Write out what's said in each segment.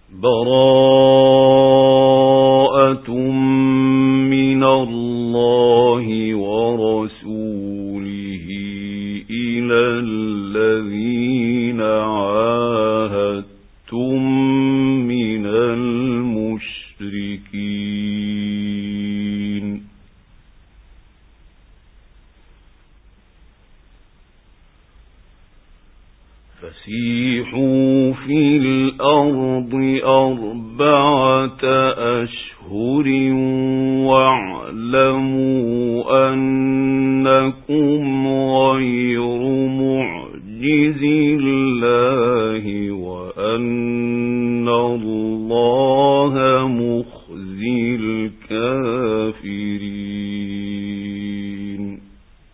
براءة من الله ورسوله إلى الذين عاهدتم من المشركين. فسيحوا في الأرض 4 أشهر واعلموا أنكم غير معجز الله وأن الله مخزي الكافرين.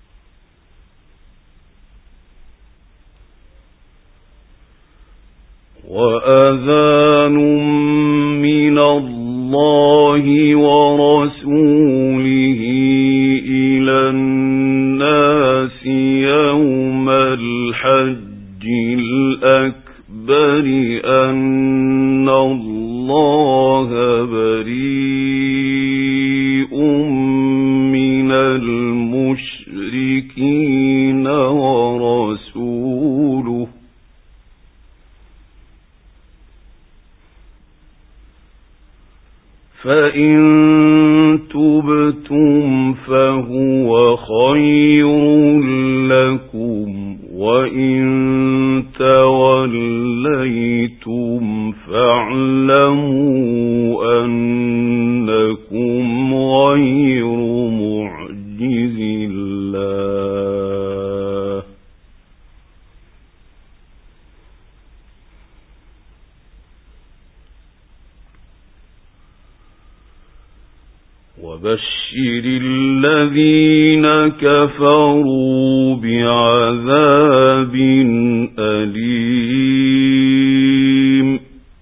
وأذان من الله ورسوله إلى الناس يوم الحج الأكبر أن الله بريء من المشركين ورسوله فإن تبتم فهو خير لكم وإن توليتم فاعلموا أنكم غير معجز الله وبشر الذين كفروا بعذاب أليم.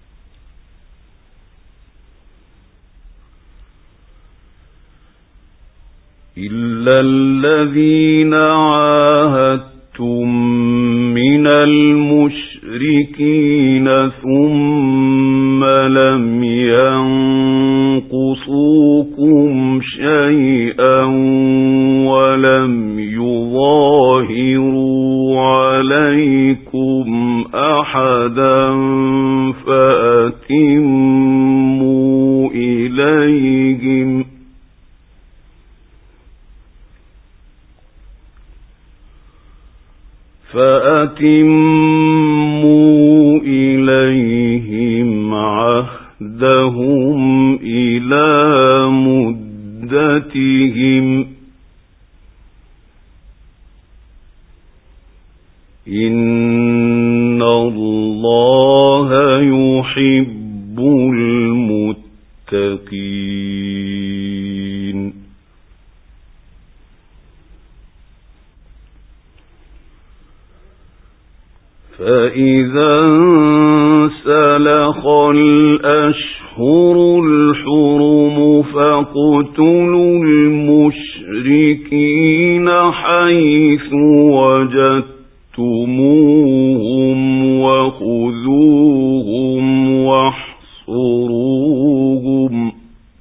إلا الذين عاهدتم من المشركين ثم لم ينقصوكم شيئا ولم يظاهروا عليكم أحدا فأتموا إليهم عهدهم إلى مدتهم إن الله يحب المتقين. فإذا انسلخ الأشهر الحرم فاقتلوا المشركين حيث وجدتموهم وخذوهم واحصروهم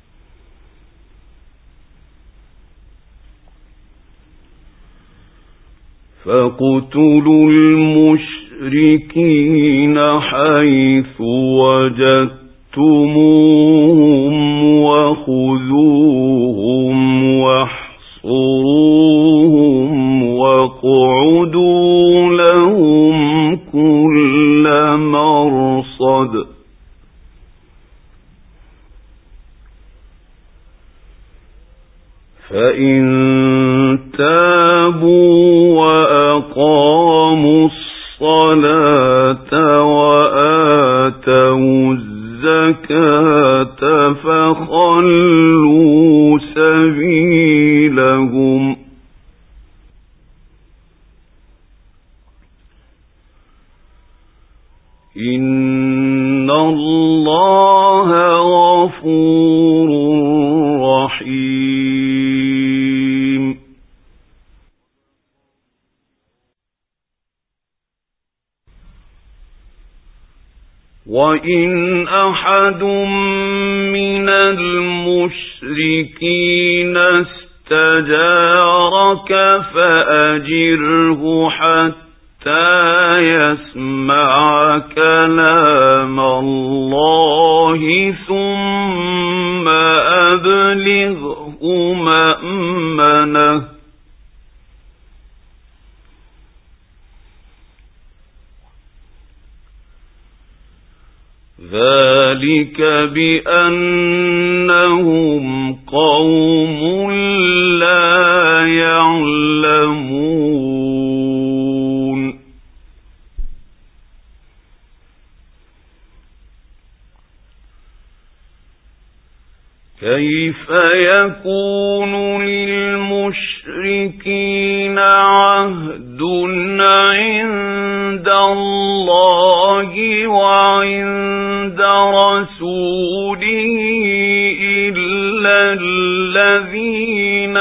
حيث وجدتموهم وخذوهم واحصروهم واقعدوا لهم كل مرصد فإن تابوا وأقاموا الصلاة وآتوا الزكاة فخلوا سبيلهم إن الله غفور رحيم. وَإِنْ أَحَدٌ مِّنَ الْمُشْرِكِينَ اسْتَجَارَكَ فَأَجِرْهُ حَتَّى يَسْمَعَ كَلَامَ اللَّهِ ثُمَّ أَبْلِغْهُ مَأْمَنَهُ ذَلِكَ بِأَنَّهُمْ قَوْمٌ لَّا يَعْلَمُونَ كَيْفَ يَكُونُ لِلْمُشْرِكِينَ عَهْدٌ عِندَ اللَّهِ وَعِندَ رَسُولِهِ إِلَّا الَّذِينَ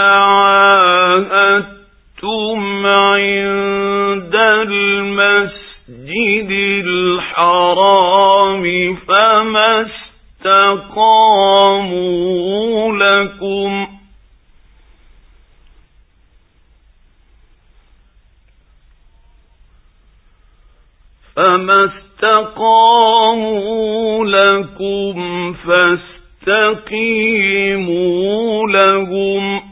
عَاهَدتُّمْ عِندَ الْمَسْجِدِ الْحَرَامِ فَمَا اسْتَقَامُوا لَكُمْ فَاسْتَقِيمُوا لَهُمْ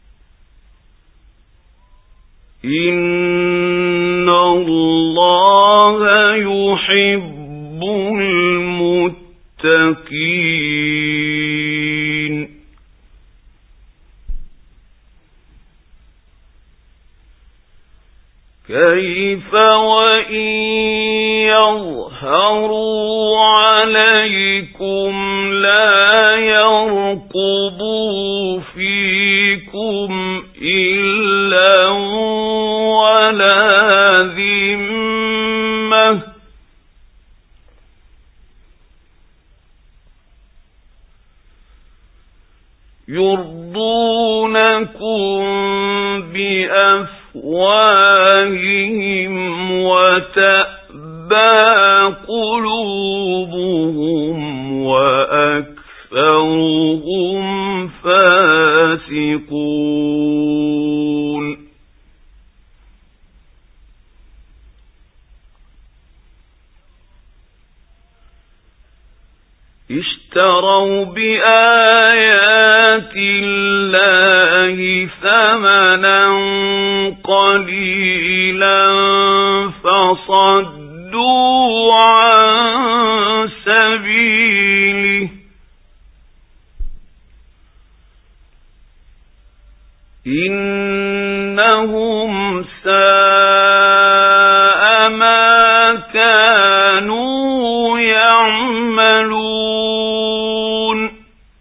إِنَّ اللَّهَ يُحِبُّ الْمُتَّقِينَ كَيْفَ وَإِنْ يَظْهَرُوا عَلَيْكُمْ لَا يَرْقُبُوا فِيكُمْ إِلًّا وَلَا ذِمَّةً يُرْضُونَكُم بِأَفْوَاهِهِمْ وَتَأْبَى قُلُوبُهُمْ وَأَكْثَرُهُمْ فَاسِقُونَ اشْتَرَوْا بِآيَاتِ اللَّهِ ثَمَنًا قَلِيلًا فَصَدُّوا عَن سَبِيلِهِ إِنَّهُمْ سَاءَ مَا كَانُوا يَعْمَلُونَ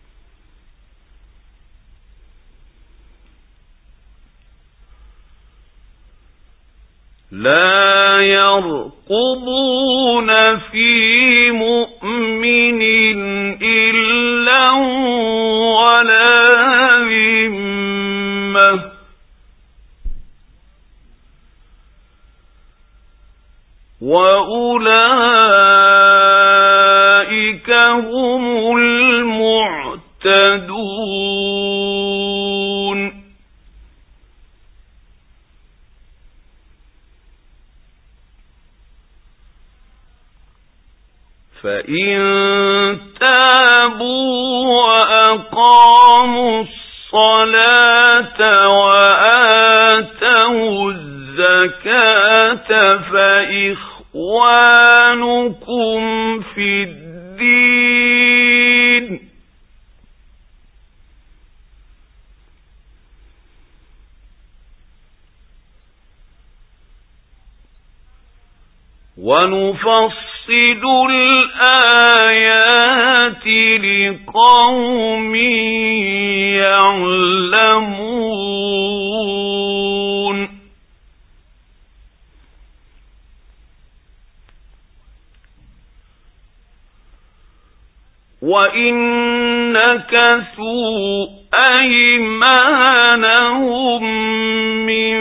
لَا يَرْقُبُونَ فِي مُؤْمِنٍ إِلًّا وَلَا ذِمَّةً وَأُولَئِكَ هُمُ الْمُعْتَدُونَ فَإِن تَابُوا وَأَقَامُوا الصَّلَاةَ وَآتَوُا الزَّكَاةَ فَإِخْوَانُكُمْ فِي الدِّينِ وَنُفَصِّلُ الْآيَاتِ لِقَوْمٍ يَعْلَمُونَ وَإِن نَكَثُوا أَيْمَانَهُم مِّن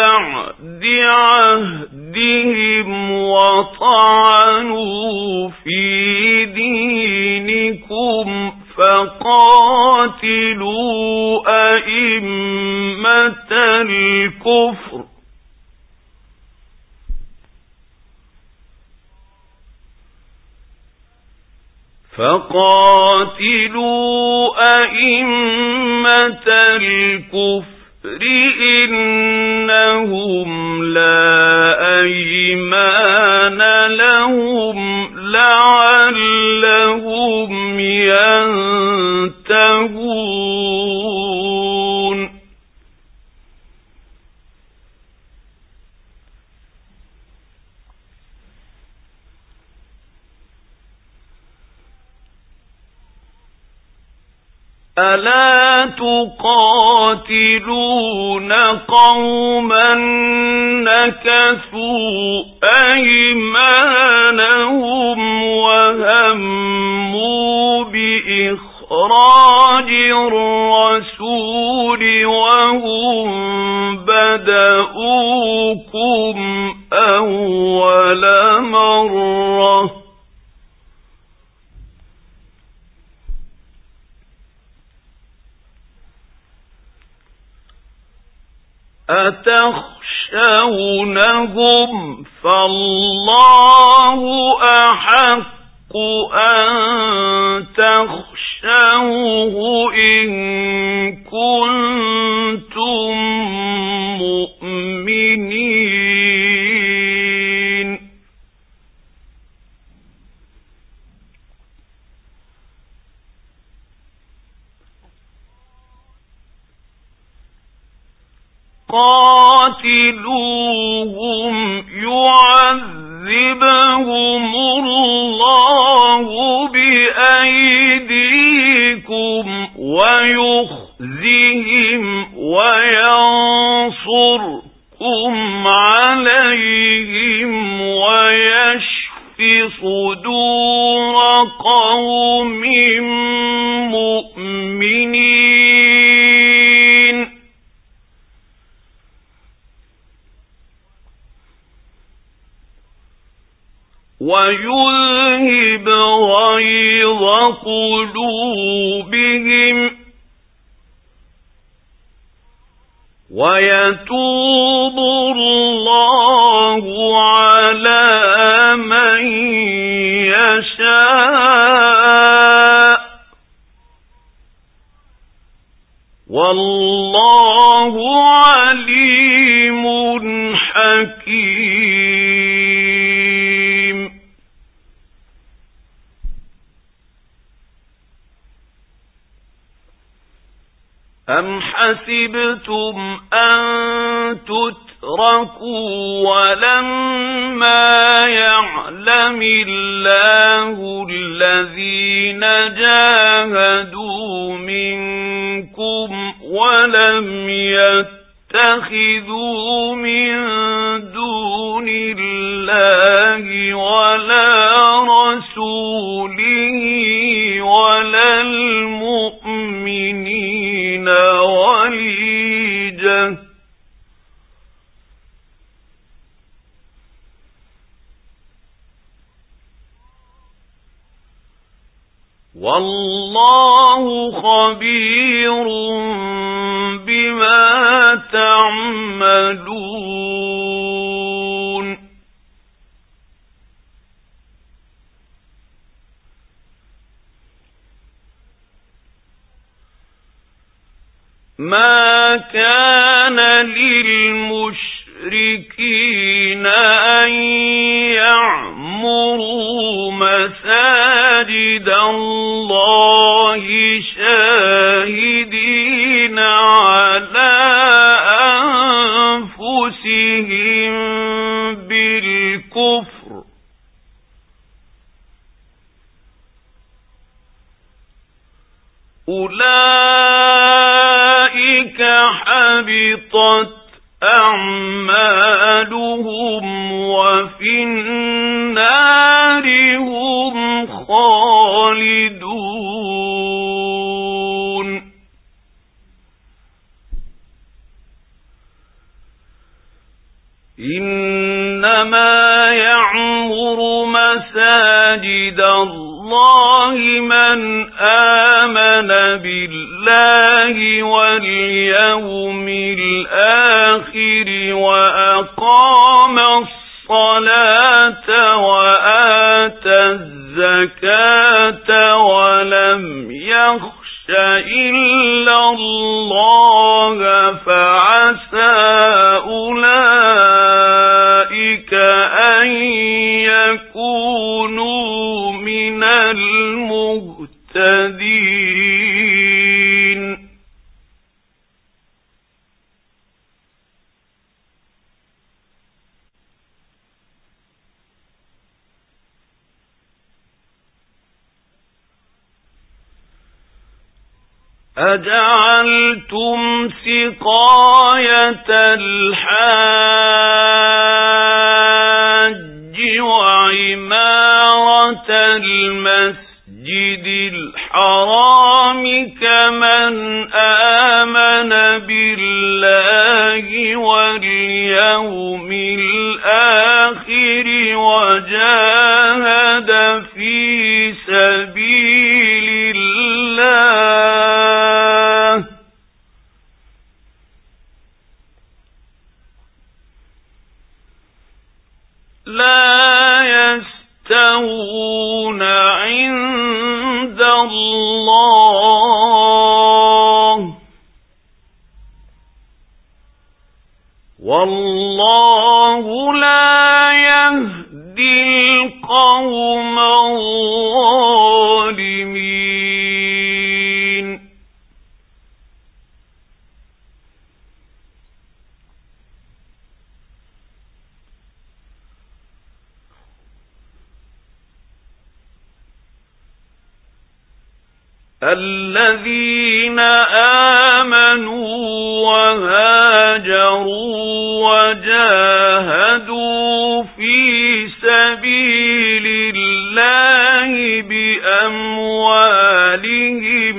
بَعْدِ عَهْدِهِمْ وَطَعَنُوا فِي أئمة الكفر أئمة الكفر إنهم لا أيمان لهم لعلهم ينتهون ألا تقاتلون قوما نكثوا أيمانهم وهموا بإخراج الرسول وهم بدؤوكم أول مرة أتخشونهم فالله أحق أن تخشوه إن كنتم مؤمنين قاتلوهم يعذبهم الله بأيديكم ويخزهم وينصركم عليهم ويشف صدور قوم مؤمنين ويذهب غيظ قلوبهم ويتوب الله على من يشاء والله عليم حكيم أم حسبتم أن تتركوا ولما يعلم الله الذين جاهدوا منكم ولم يتخذوا من دون الله ولا رسوله ولا المؤمنين وليجة والله خبير بما تعملون ما كان للمشركين أن يعمروا مساجد الله شاهدين على أنفسهم بالكفر أولئك حبطت أعمالهم وفي النار هم خالدون إنما يعمر مساجد مساجد الله من آمن بالله واليوم الآخر وأقام الصلاة وآتى الزكاة ولم يخش إلا الله فعسى أولئك أن يكونوا من المهتدين. أجعلتم سقاية الحاج وعمارة المسجد الحرام كمن آمن بالله واليوم الآخر وجاهد في سبيل الله لا يستوون عند الله والله لا يهدي القوم الظالمين. الذين آمنوا وهاجروا وجاهدوا في سبيل الله بأموالهم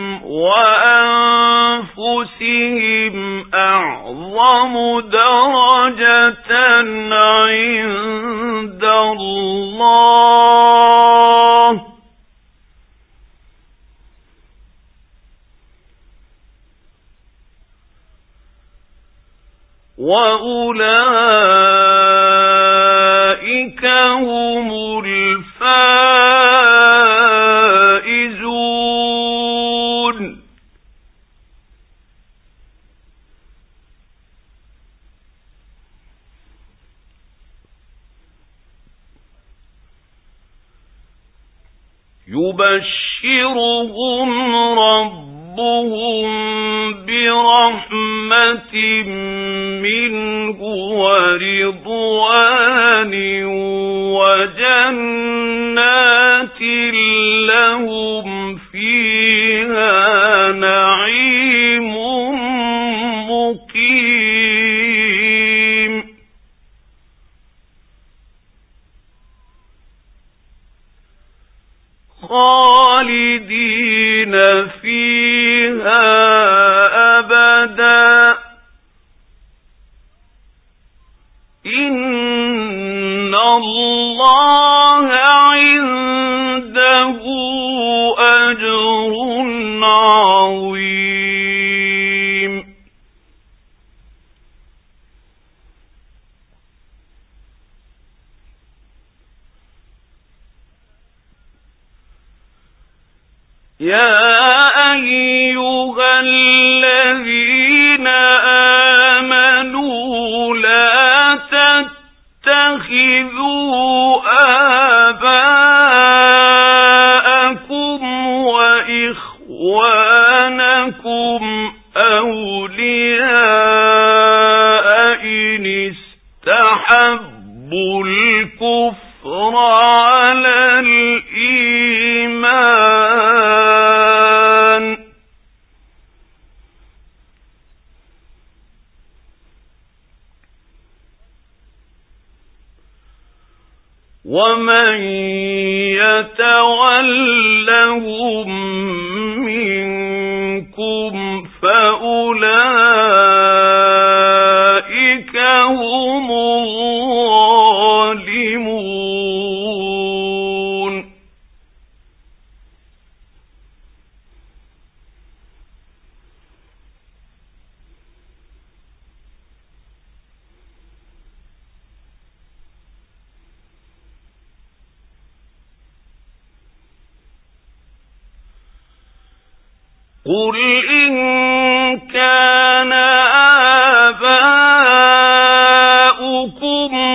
وأنفسهم أعظم درجة عند الله وأولئك هم الفائزون. يبشرهم ربهم برحمة منه ورضوان وجنات لهم فيها نعيم مقيم. خالدين فيها أبدا إن الله عنده أجر عظيم. يا أيها الذين آمنوا لا تتخذوا آباءكم وإخوانكم أولياء إن استحبوا الكفر على الإيمان ومن يتولهم منكم فأولئك هم الظالمون. قل إن كان آباؤكم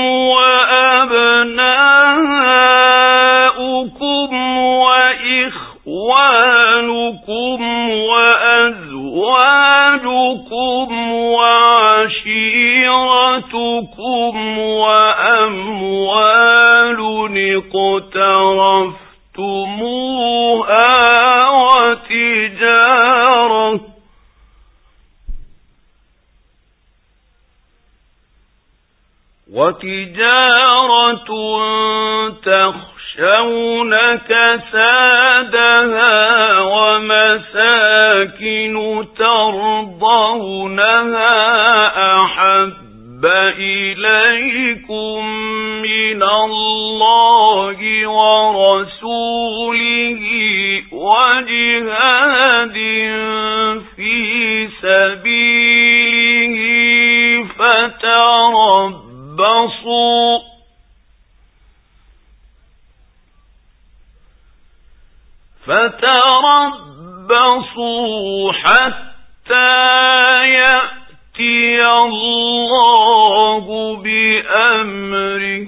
وأبناؤكم وإخوانكم وأزواجكم وعشيرتكم وأموال اقترفتموها وتجارة تخشون كسادها ومساكن ترضونها أحب إليكم من الله ورسوله وجهاد في سبيله فتربصوا حتى يأتي الله بأمره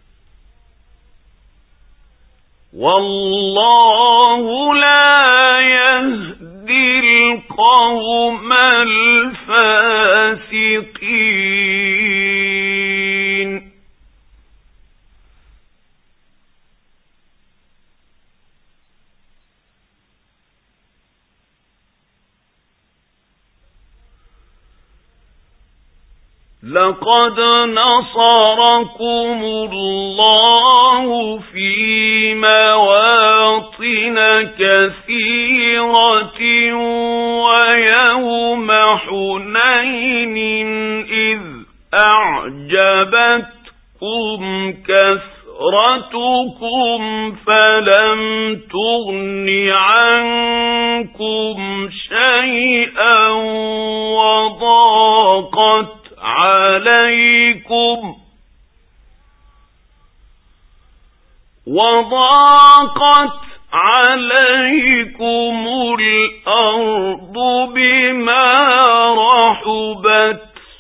والله لا يهدي القوم الفاسقين. لقد نصركم الله في مواطن كثيرة ويوم حنين إذ أعجبتكم كثرتكم فلم تغن عنكم شيئا وضاقت عليكم الأرض بما رحبت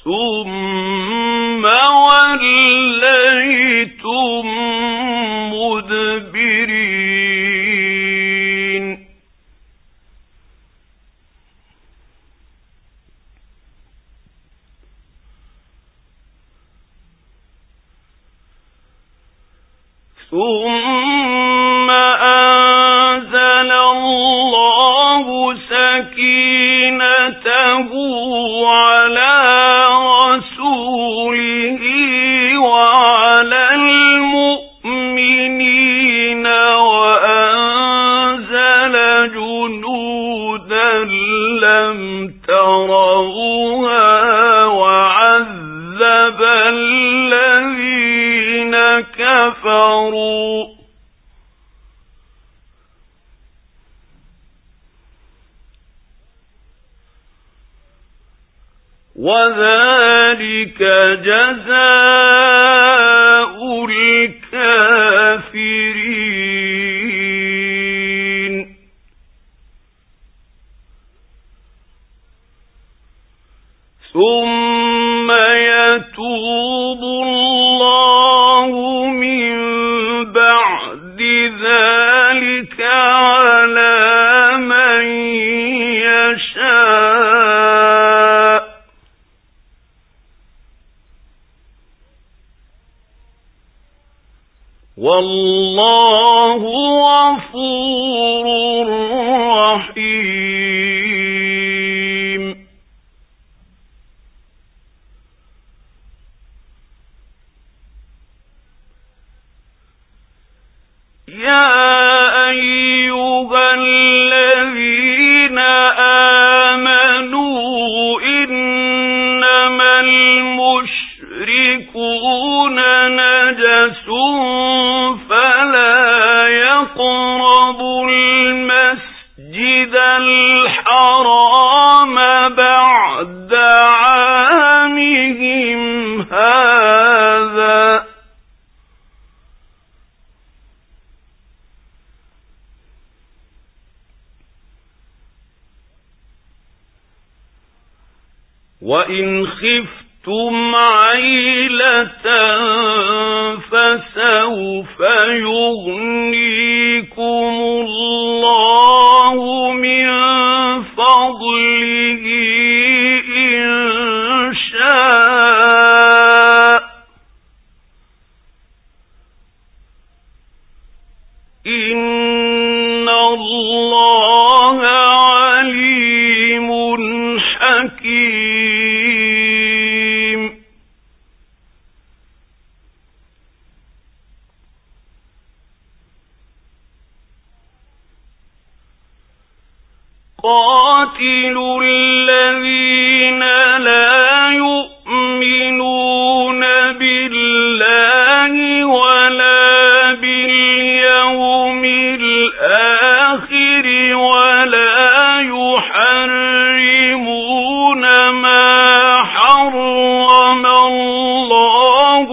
ثم وليتم مدبرين. ثم أنزل الله سكينته على رسوله وعلى المؤمنين وأنزل جنودا لم تروها وعذب الذين كفروا وذلك جزاء الكافرين. ثم يتوب الله من بعد ذلك على من يشاء والله غفور رحيم. يا أيها الذين آمنوا إنما المشركون نجس فلا يقربوا المسجد الحرام بعد عامهم هذا وإن خفتم عيلة فسوف يغنيكم الله من فضله إن شاء إن الله عليم حكيم. قاتلوا الذين لا يؤمنون بالله ولا باليوم الآخر ولا يحرمون ما حرم الله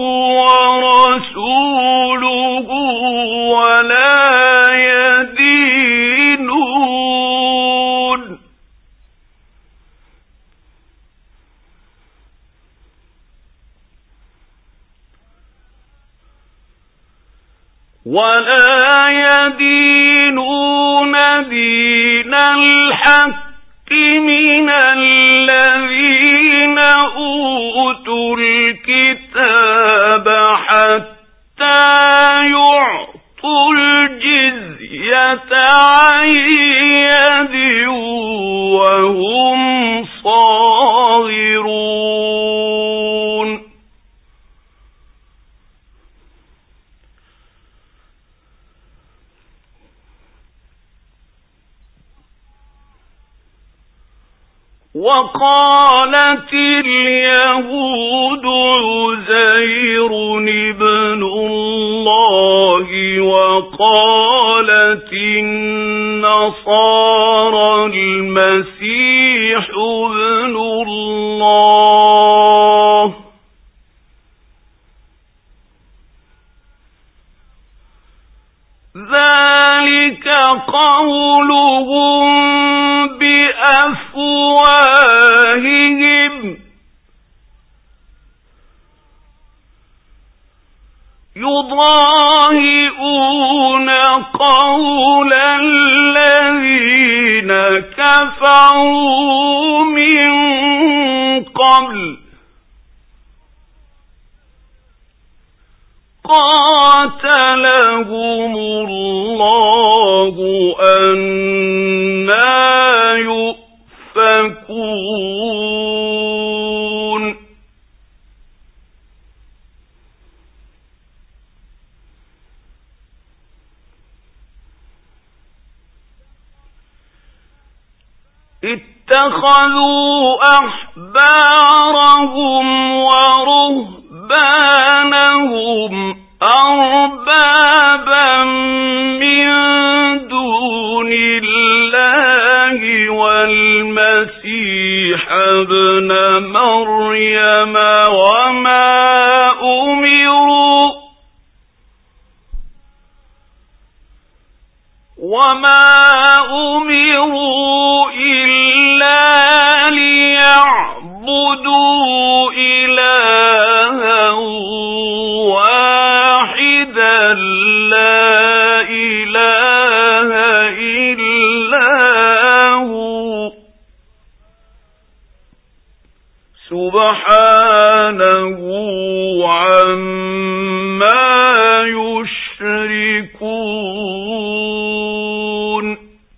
ورسوله ولا يدينون دين الحق من الذين أوتوا الكتاب حتى يعطوا الجزية عن يد وهم صاغرون. وقالت اليهود عزير ابن الله وقالت النصارى المسيح ابن الله ذلك قولهم بأفواههم يضاهئون قول الذين كفروا من قبل قاتلهم الله أنى يؤفكون. اتخذوا أحبارهم ورهبانهم أربابا من دون الله والمسيح ابن مريم وما أمروا إلا ليعبدوا إلها واحدا لا إله إلا هو سبحانه عما يشركون.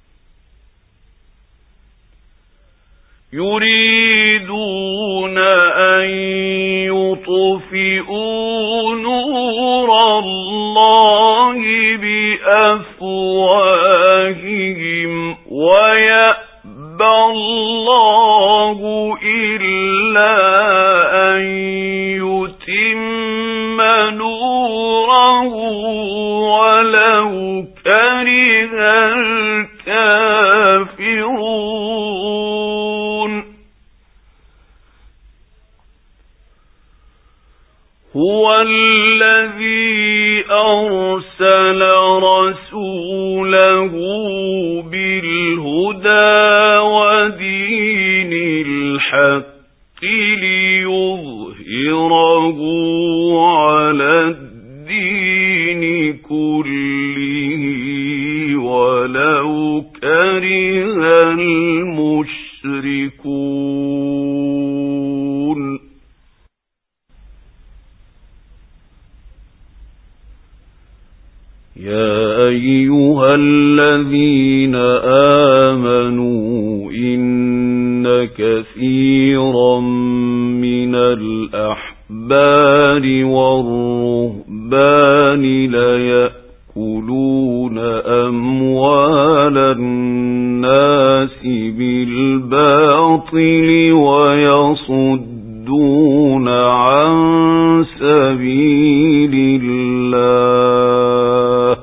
يريدون أن يطفئوا نور الله بأفواههم ويأبى الله إلا أن يتم نوره ولو كره الكافرون. هو الذي أرسل رسوله بالهدى ودين الحق كره المشركون يا أيها الذين آمنوا إن كثيرا من الأحبار والرهبان ليأكلون أموال الناس بالباطل ويصدون عن سبيل الله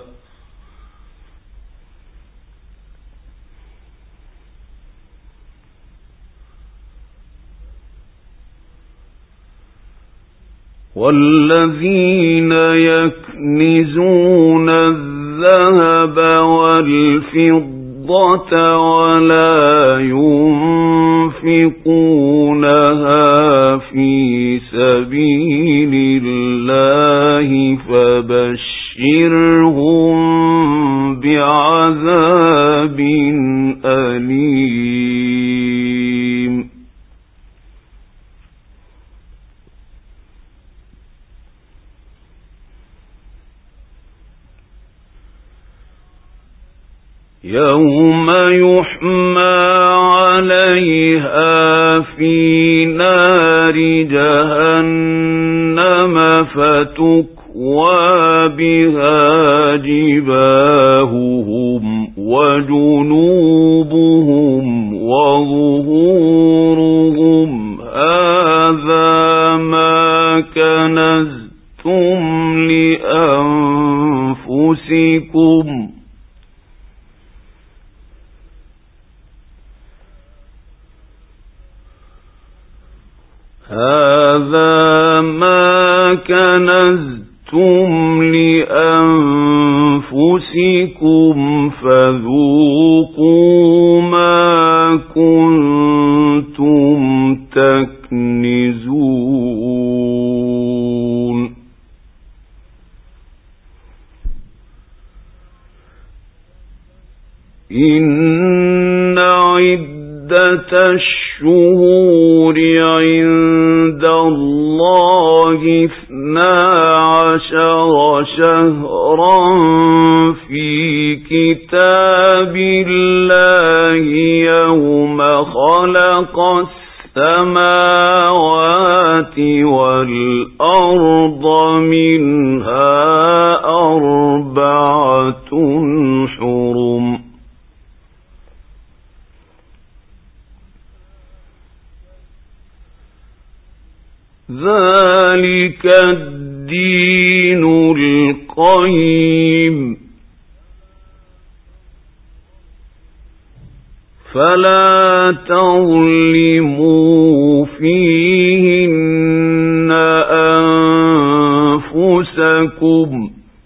والذين يكنزون الذهب والفضة ولا ينفقونها في سبيل الله فبشرهم بعذاب أليم يوم يحمى عليها في نار جهنم فتكوى بها جباههم وجنوبهم وظهورهم هذا ما كنزتم لأنفسكم هذا ما كنزتم لأنفسكم فذوقوا ما كنتم تكنزون إن عدة الشهور عند الله 12 شهرا في كتاب الله يوم خلق السماوات والأرض منها 4 حرم ذلك الدين القيم فلا تظلموا فيهن أنفسكم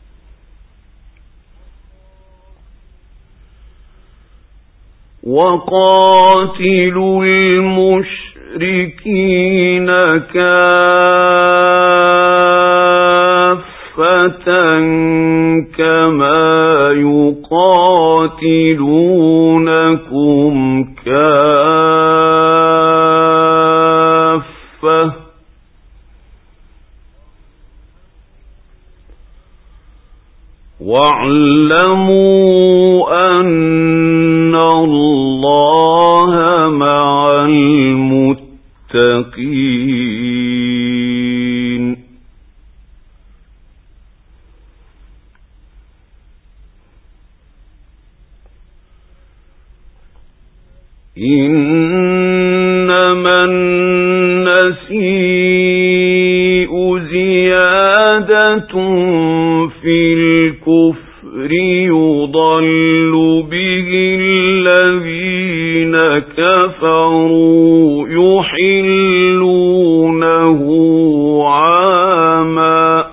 وقاتلوا المشركين كافة كما يقاتلونكم كافة واعلموا أن الله مع المتقين إنما النسيء زيادة في الكفر يضل به الذين كفروا يحلونه عاما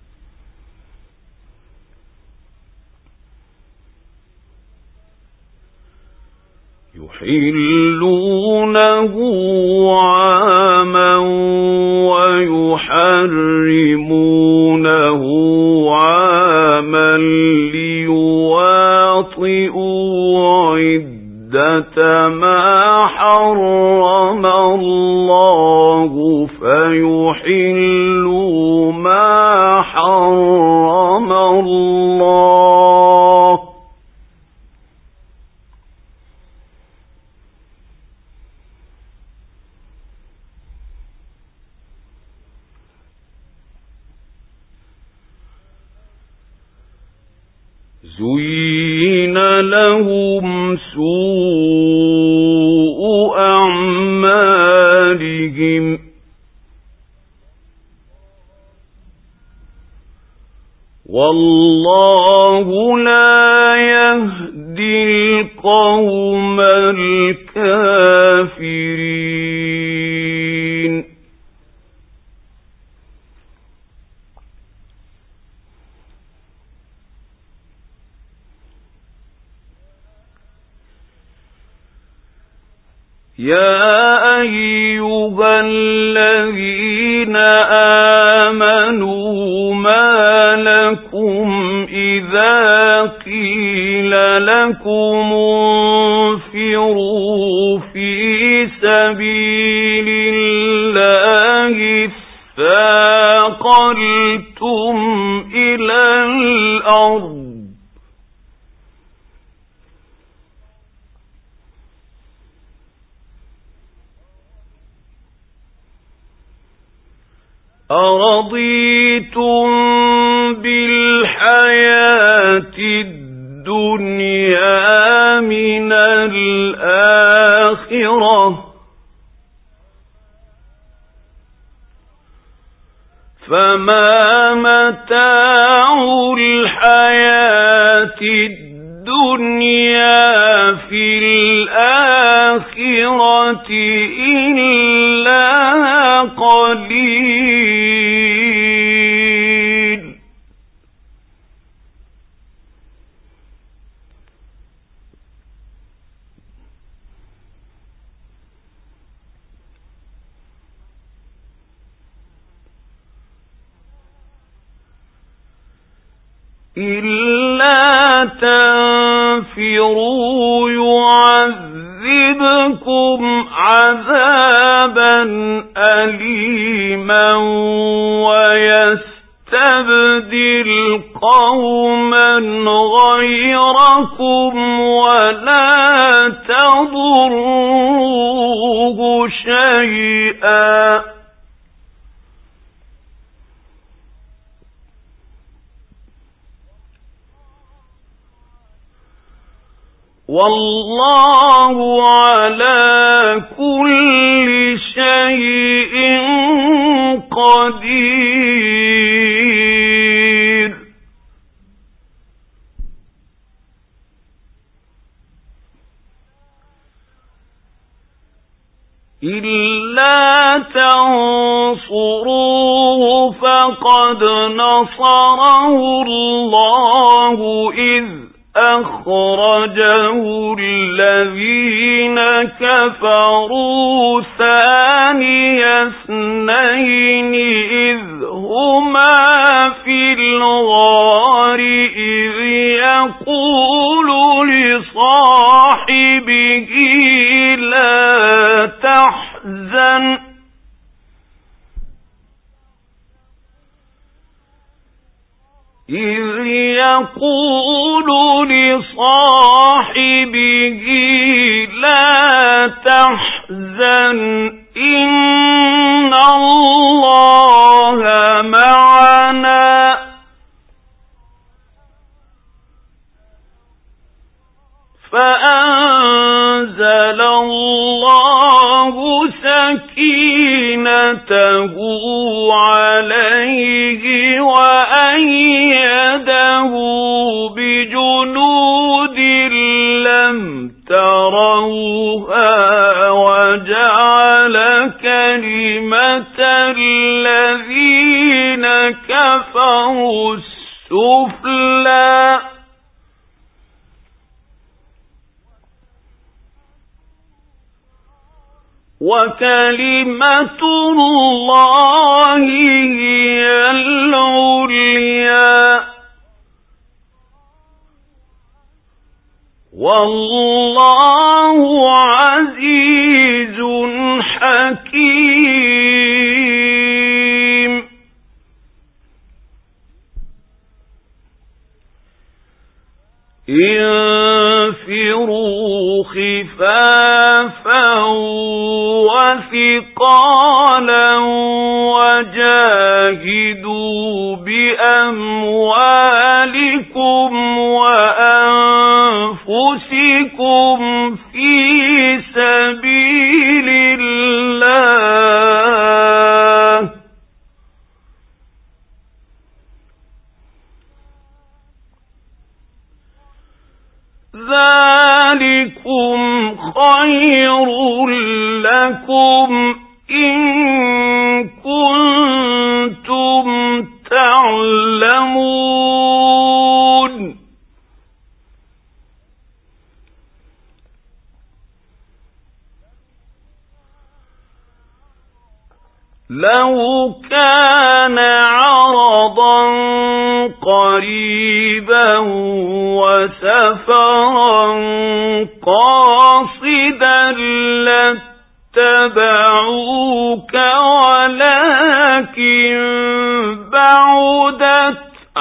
ويحرمونه عاما ليواطئوا عدة ما حرم الله فيحلوا ما حرم الله زين لهم سوء أعمالهم والله لا يهدي القوم الكافرين يا أيها الذين آمنوا ما لكم إذا قيل لكم انفروا في سبيل الله اثاقلتم إلى الأرض أرضيتم بالحياة الدنيا من الآخرة فما متاع الحياة الدنيا في الآخرة إلا قليل إلا تنفروا يعذبكم عذابا أليما ويستبدل قوما غيركم ولا تضروه شيئا والله على كل شيء قدير إلا تنصروه فقد نصره الله إذ أخرجه الذين كفروا ثاني اثنين إذ هما في الغار إذ يقول لصاحبه لا تحزن إذ يقول لصاحبه لا تحزن إن الله معنا فأنزل الله سكينته عليه وأيده بجنود لم تروها وجعل كلمة الذين كفروا السفلى وكلمة الله هي العليا والله انفروا خفافا وثقالا وجاهدوا بأموالكم وأنفسكم في سبيل الله ذلكم خير لكم إن كنتم تعلمون لو كان عرضا قريبا وسفرا قاصدا لاتبعوك ولكن بعدت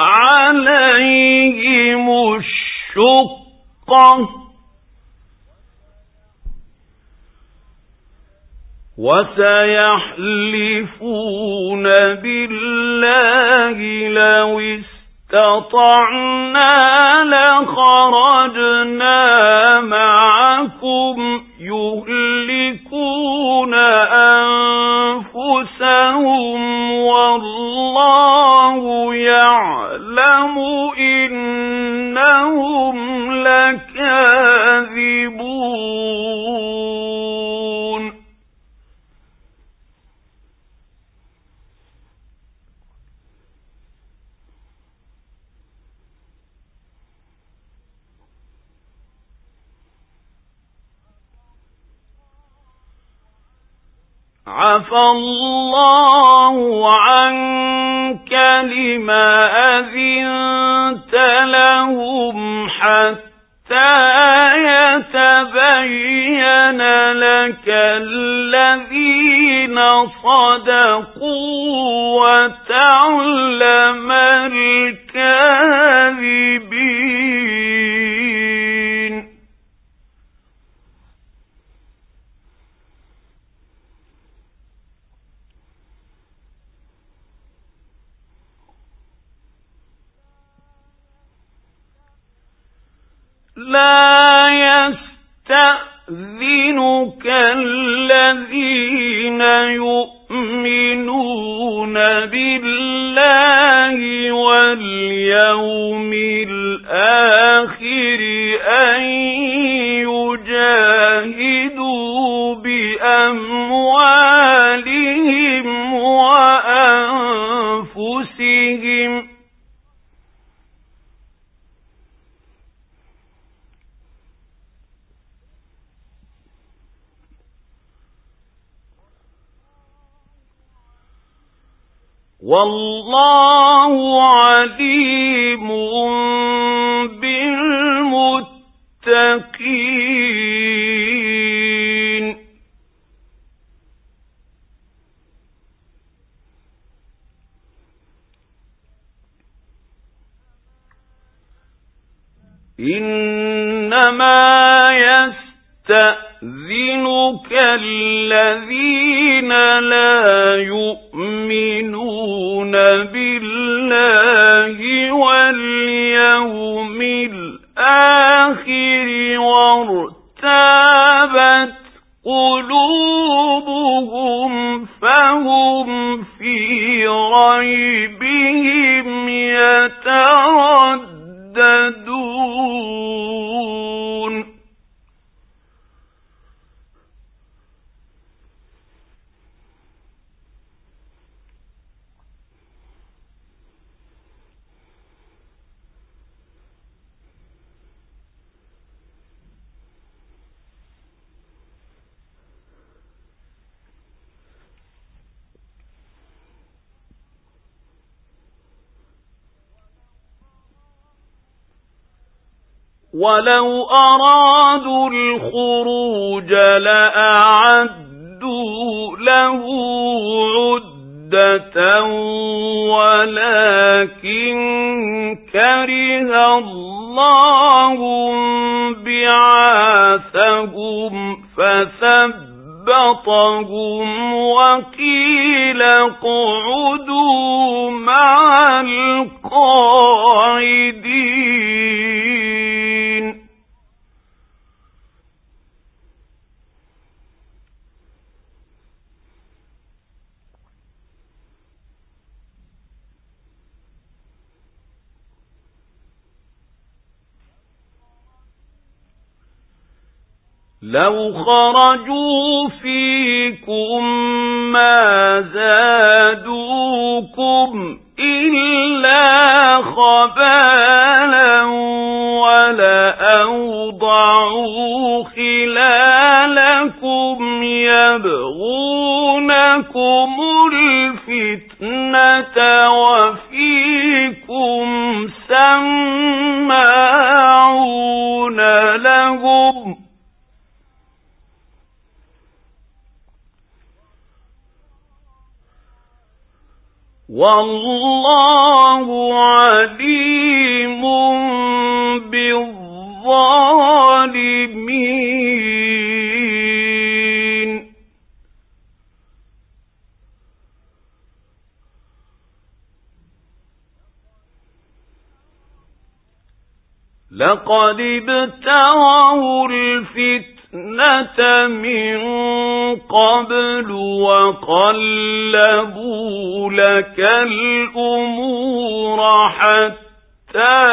عليهم الشقة وسيحلفون بالله لو استطعنا لخرجنا معكم يهلكون أنفسهم والله يعلم إنهم لكاذبون عفى الله عنك لما أذنت لهم حتى يتبين لك الذين صدقوا وتعلم الكاذبين لا يستأذنك الذين يؤمنون بالله واليوم الآخر أن يجاهدوا بأموالهم وأنفسهم والله عليم بالمتقين إنما يستأذنك الذين لا يؤمنون بالله واليوم الآخر وارتابت قلوبهم فهم في ريبهم يترددون ولو أرادوا الخروج لأعدوا له عدة ولكن كره الله الله بعاثهم فثبطهم وقيل اقعدوا مع القاعدين. لو خرجوا فيكم ما زادوكم إلا خبالا ولأوضعوا خلالكم يبغونكم الفتنة وفيكم سماعون لهم والله عليم بالظالمين. لقد ابتغوا الفتنة من قبل وقلبوا لك الأمور حتى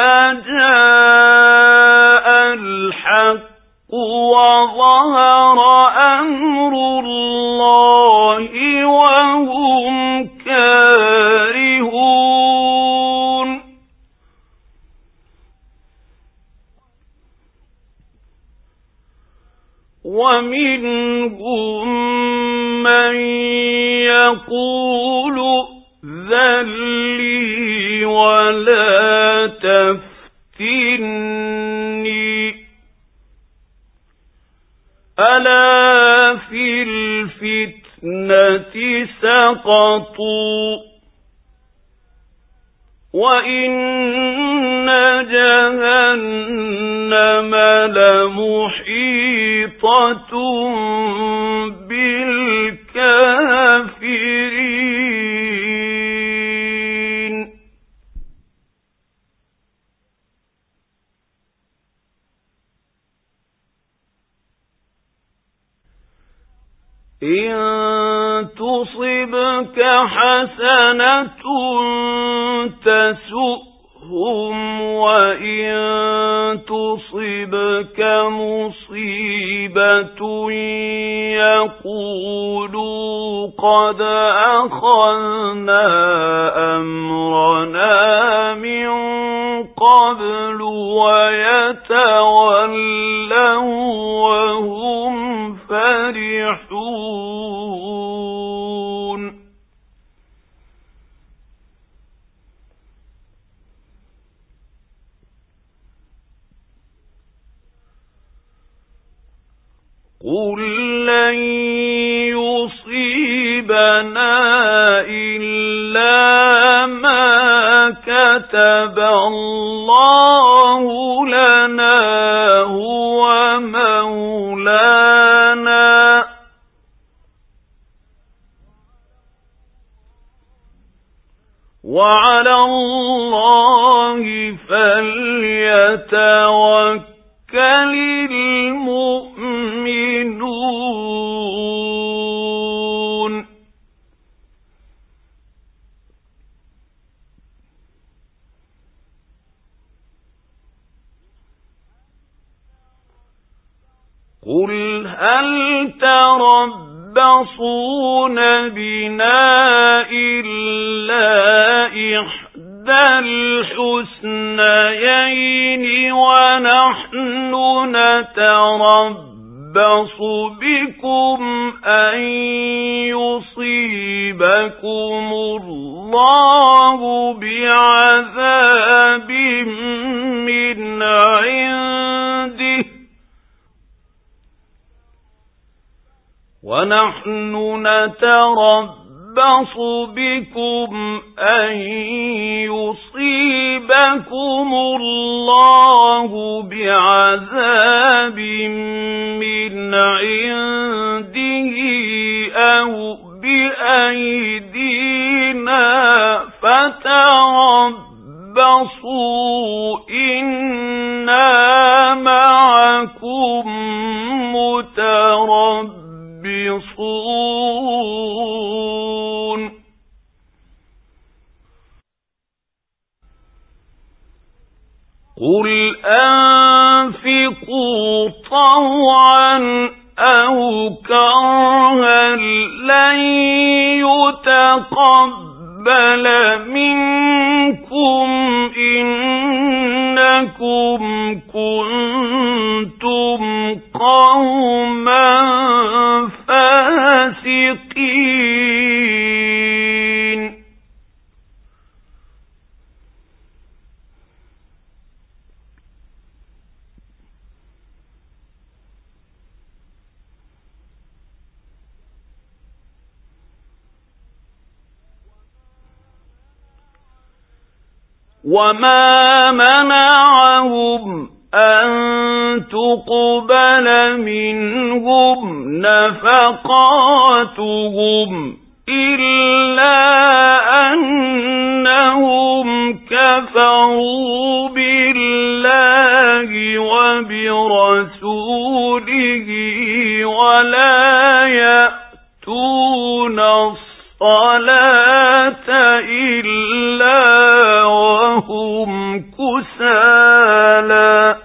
جاء الحق وظهر أمر الله وهم كارهون. ومنهم من يقول ائذن لي ولا تفتني ألا في الفتنة سقطوا وإن جهنم لمحيطة بالكافرين. إن تصبك حسنة تسؤهم وإن تصبك مصيبة يقولوا قد أخذنا أمرنا من قبل ويتولوا وهم فرحون. قل لن يصيبنا إلا ما كتب الله لنا هو مولانا وعلى الله فليتوكل المؤمنون. قل هل تربصون بنا إلا إحدى الحسنيين ونحن نتربص بكم أن يصيبكم الله بعذاب من عنده ونحن نتربص بكم أن يصيبكم الله بعذاب من عنده أو بأيدينا فتربصوا إنا معكم متربصون قل أنفقوا طوعا أو كرها لن يتقبل منكم إنكم كنتم قوما فاسقين وما منعهم أن تقبل منهم نفقاتهم إلا أنهم كفروا بالله وبرسوله ولا يأتون الصلاة إلا وهم كسالى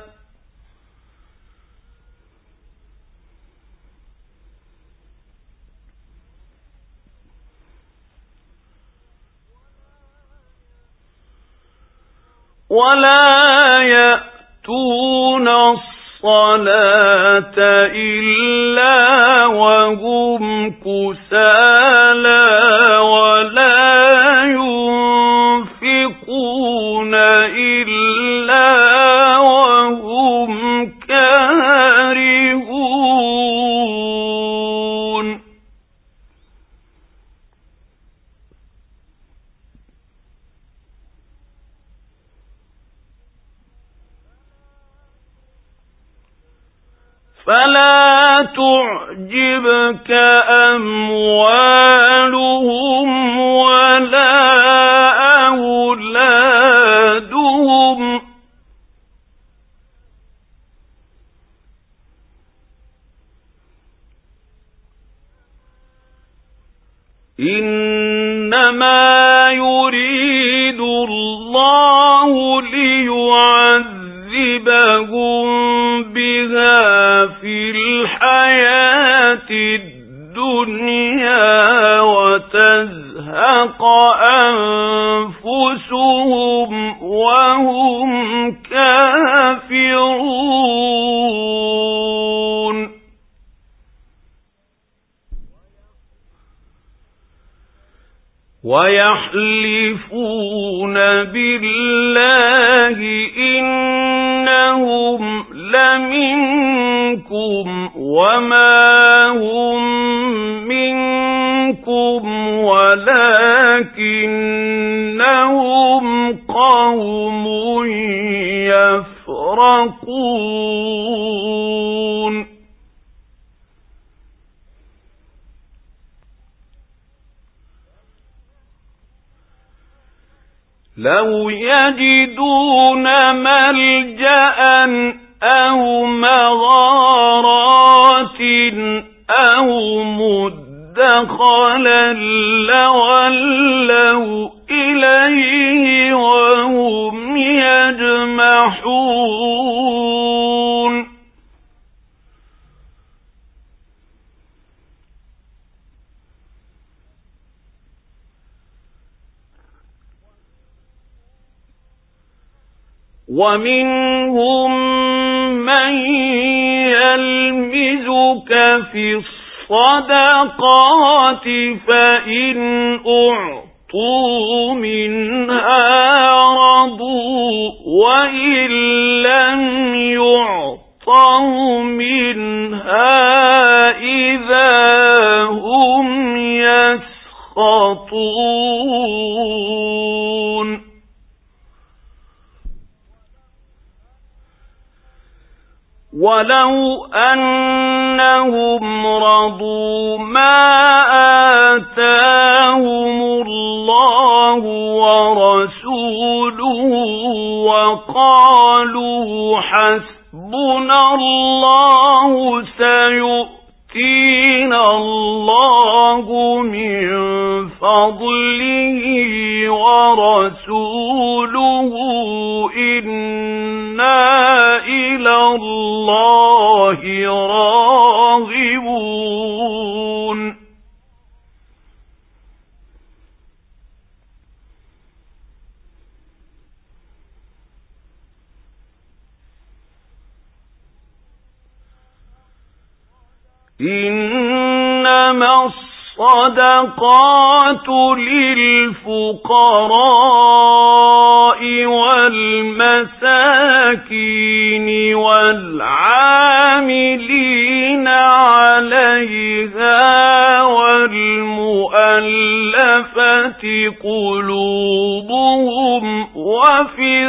ولا ينفقون إلا وهم كارهون فلا تعجبك أموالهم ولا أولادهم إنما يريد الله ليعذبهم بها في الحياة الدنيا وتزهق أنفسهم وهم كافرون ويحلفون بالله إنهم لمنكم وما هم منكم ولكنهم قوم يفرقون لو يجدون ملجأ أو مغارات أو مدخلا لولوا إليه وهم يجمحون ومنهم من يلمزك في الصدقات فإن أعطوا منها رضوا وإن لم يعطوا منها إذا هم يسخرون يخلصون ولو أنهم رضوا ما آتاهم الله ورسوله وقالوا حسبنا الله سيؤتينا الله من فضله ورسوله إنا إلى الله راغبون إنما الصدقات للفقراء والمساكين والعاملين عليها والمؤلفة قلوبهم وفي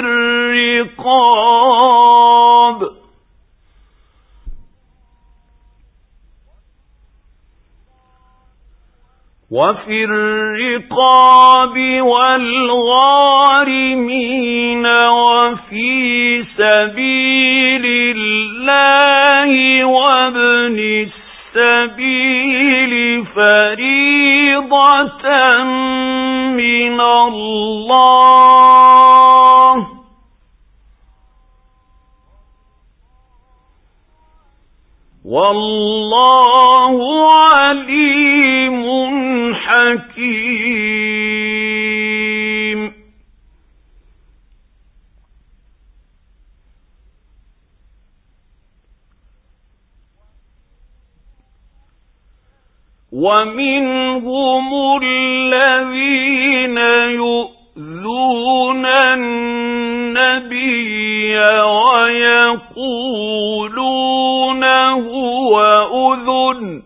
الرقاب والغارمين وفي سبيل الله وابن السبيل فريضة من الله والله عليم حكيم ومنهم الذين يؤذون النبي ويقولون هو أذن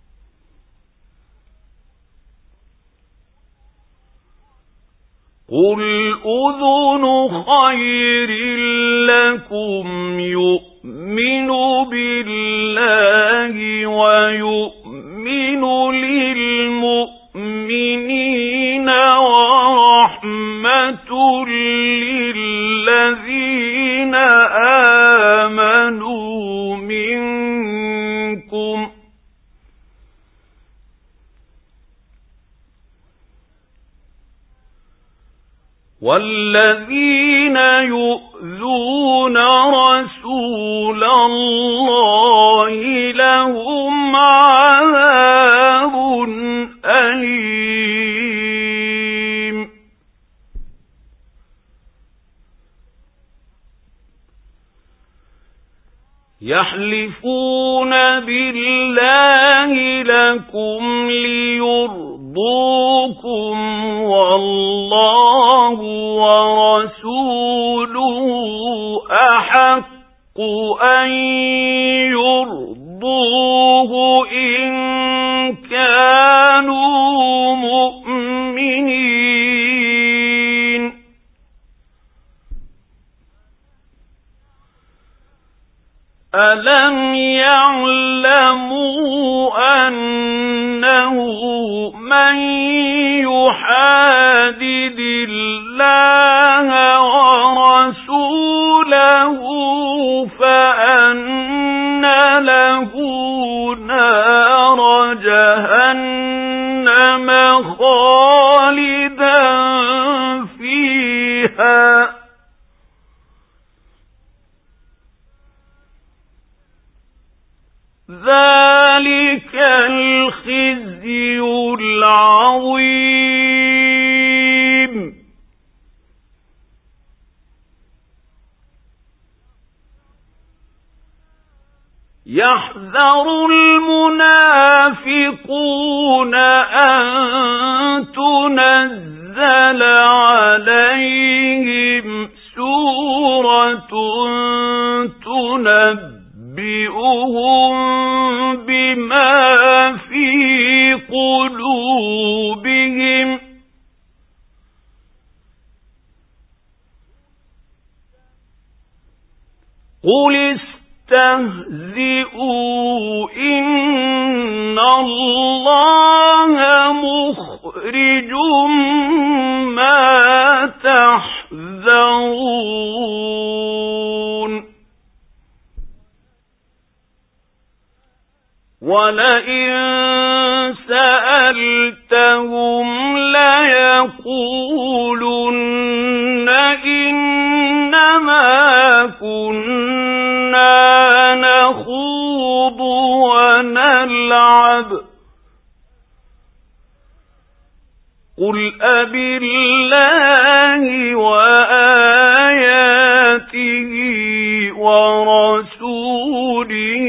قل أذن خير لكم يؤمن بالله ويؤمن للمؤمنين ورحمة للذين آمنوا منكم والذين يؤذون رسول الله لهم عذاب أليم يحلفون بالله لكم ليرضوكم والله ورسوله أحق أن يرضوه إن كانوا مؤمنين ألم يعلموا أنه من يحادد الله ورسوله فأن له نار جهنم خالدا فيها ذلك الخزي العظيم يحذر المنافقون أن تنزل عليهم سورة تنبئهم بما في قلوبهم قل استهزئوا إن الله مخرج ما تحذرون ولئن سألتهم ليقولن إنما كنا نخوض ونلعب قل أبالله وآياته ورسوله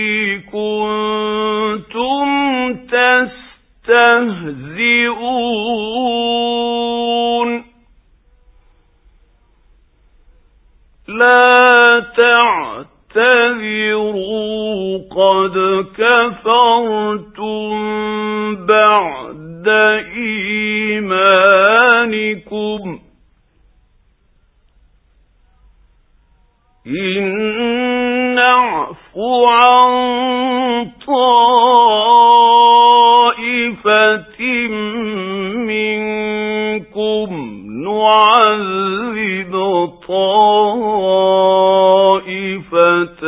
كنتم تستهزئون لا تعتذروا قد كفرتم بعد إيمانكم إن نعفو عن طائفة منكم نعذب طائفة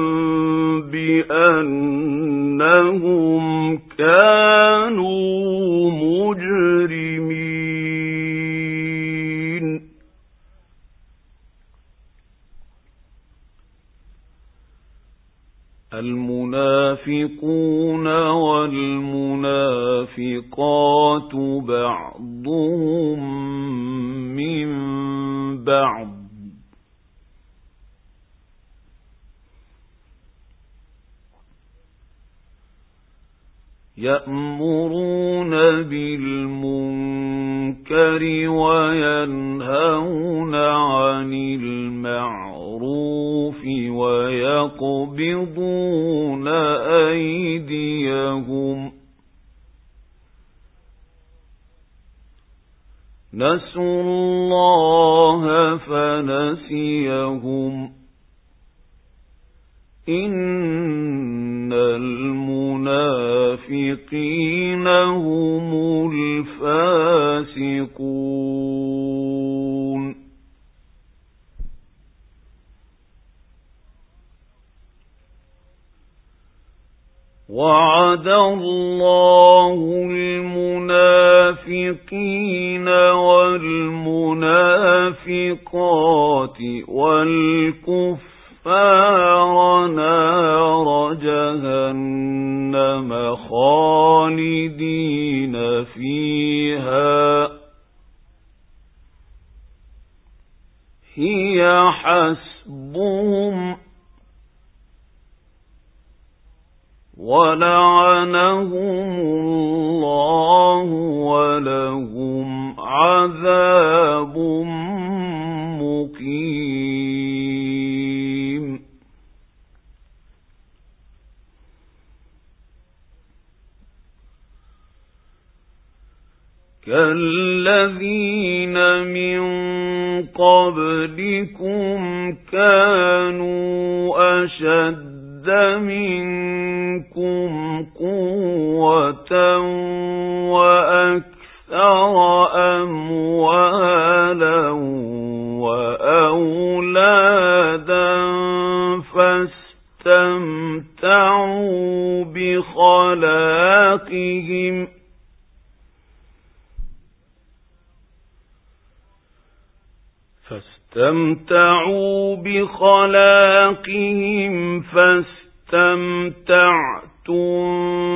بأنهم كانوا مجرمين المنافقون والمنافقات بعضهم من بعض يأمرون بالمنكر وينهون عن المعروف ويقبضون أيديهم نسوا الله فنسيهم إن المنافقين هم الفاسقون وعد الله المنافقين والمنافقات والكفار نار جهنم خالدين فيها هي حسبهم ولعنهم الله ولهم عذاب مقيم كالذين من قبلكم كانوا أشد منكم قوة وأكثر أموالا وأولادا فاستمتعوا بخلاقهم فاستمتعتم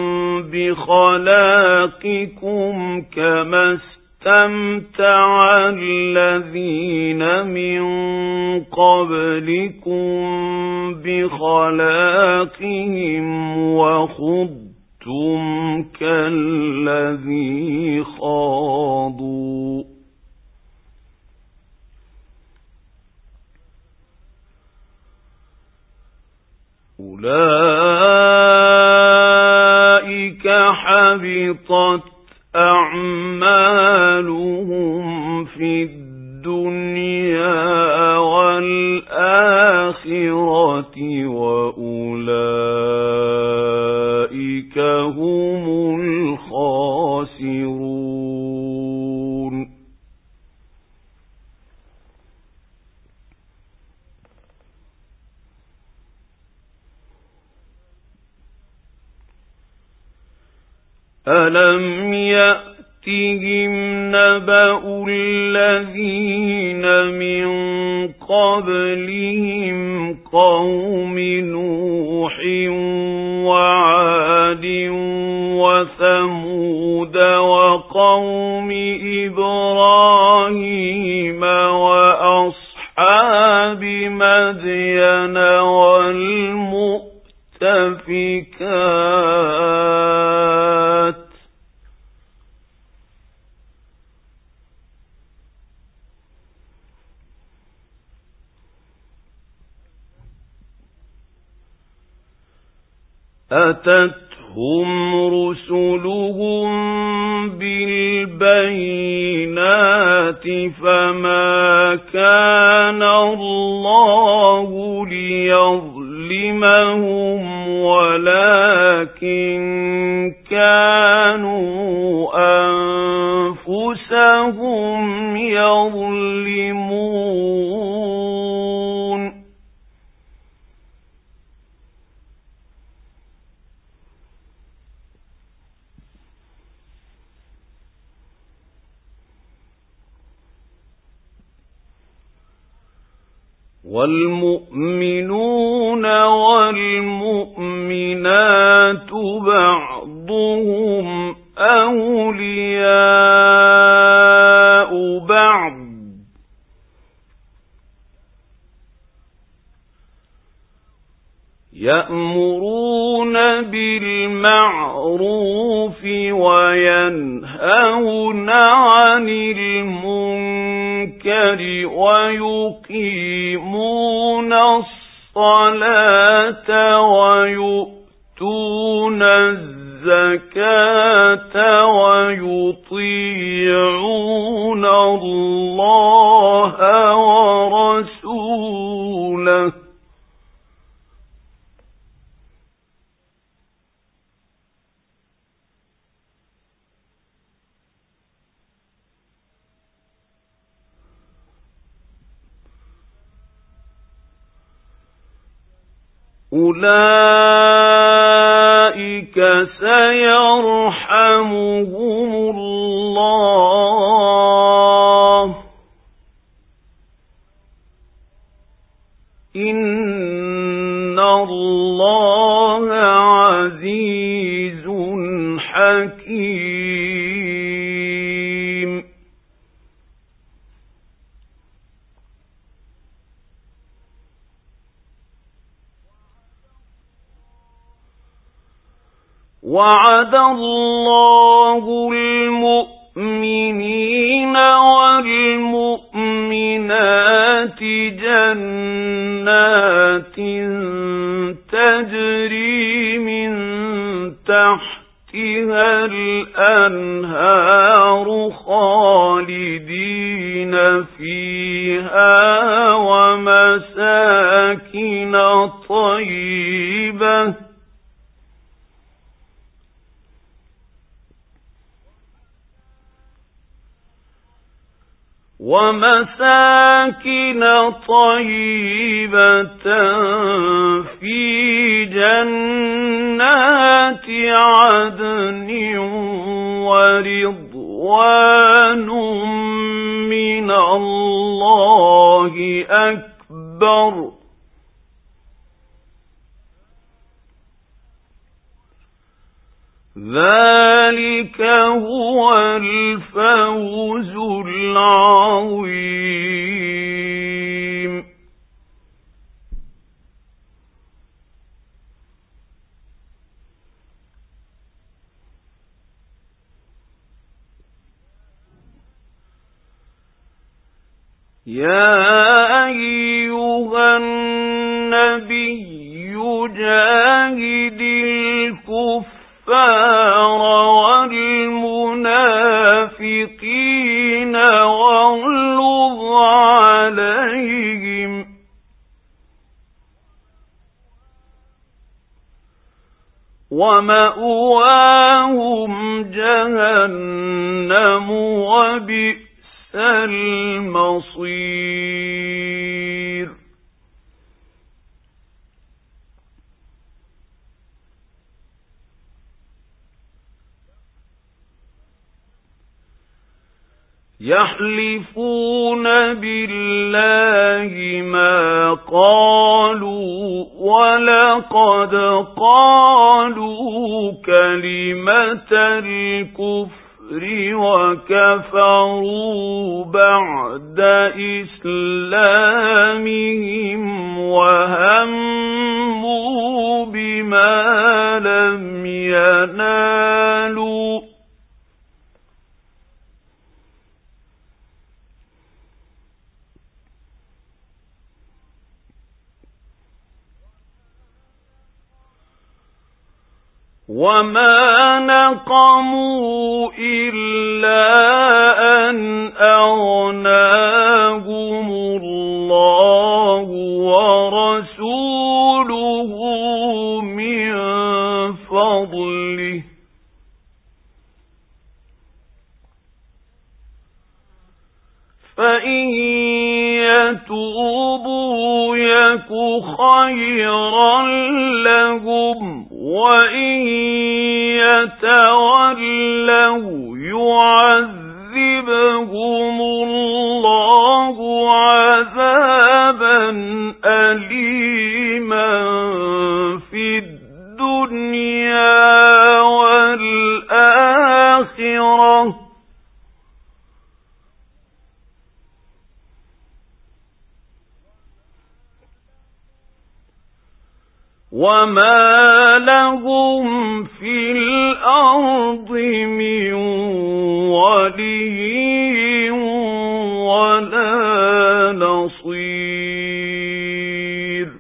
بخلاقكم كما استمتع الذين من قبلكم بخلاقهم وخضتم كالذي خاضوا أولئك حبطت أعمالهم في الدنيا والآخرة الْآخِرَةِ وَأُولَئِكَ هُمُ الْخَاسِرُونَ. أَلَمْ يَأْتِهِمْ نَبَأُ الَّذِينَ مِنْ قَبْلِهِمْ قَوْمِ نُوحٍ وَعَادٍ وَثَمُودَ وَقَوْمِ إِبْرَاهِيمَ وَأَصْحَابِ مَدْيَنَ وَالْمُؤْتَفِكَاتِ أتتهم رسلهم بالبينات فما كان الله ليظلمهم ولكن كانوا أنفسهم يظلمون. والمؤمنون والمؤمنات بعضهم أولياء بعض يأمرون بالمعروف وينهون عن المنكر ويقيمون الصلاة ويؤتون الزكاة ويطيعون الله ورسوله أولئك سيرحمهم الله إن الله عزيز حكيم. وعد الله المؤمنين والمؤمنات جنات تجري من تحتها الأنهار خالدين فيها ومساكن طيبة في جنات عدن ورضوان من الله أكبر ذلك هو الفوز العظيم. يا أيها النبي جاهد الكفار والمنافقين واغلظ عليهم ومأواهم جهنم وبئس المصير. يحلفون بالله ما قالوا ولقد قالوا كلمة الكفر وكفروا بعد إسلامهم وهموا بما لم ينالوا وما نقموا إلا أن أغناهم الله ورسوله من فضله فإن يتوبوا يك خيرا لهم وإن يتولوا يعذبهم الله عذابا أليما في الدنيا والآخرة وما لهم في الأرض من ولي ولا نصير.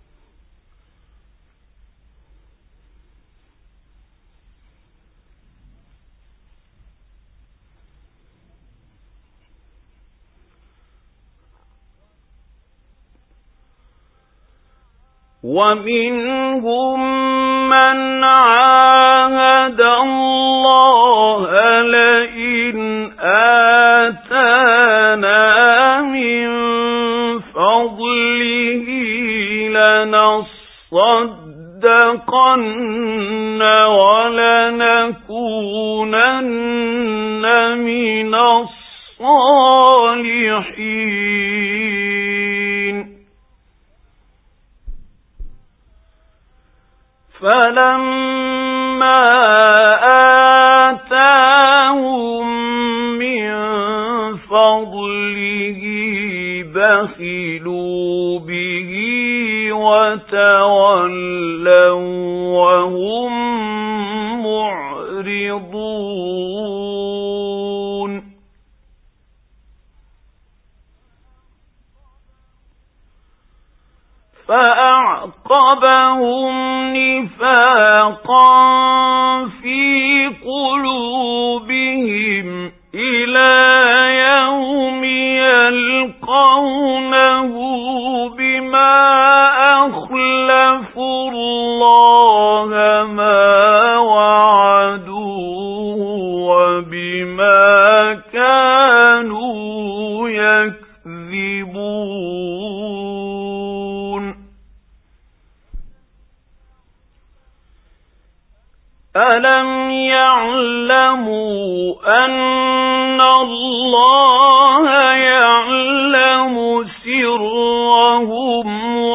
ومنهم من عاهد الله لئن آتانا من فضله لنصدقن ولنكونن من الصالحين. فلما آتاهم من فضله بخلوا به وتولوا وهم معرضون. فأعقبهم نفاقا في قلوبهم إلى يوم يلقونه بما أخلفوا الله ما وعدوه وبما كانوا يكذبون. ألم يعلموا أن الله يعلم سرهم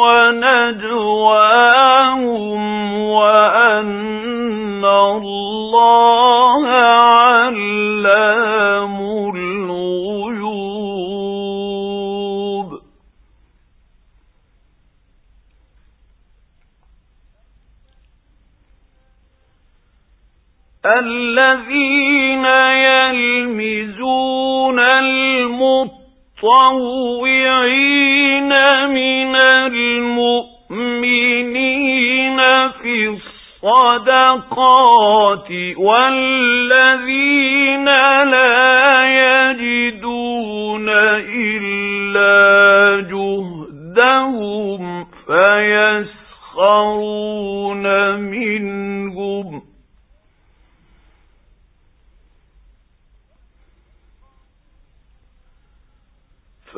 ونجواهم وأن الله علام الغيوب. الذين يلمزون المطوعين من المؤمنين في الصدقات والذين لا يجدون إلا جهدهم فيسخرون منهم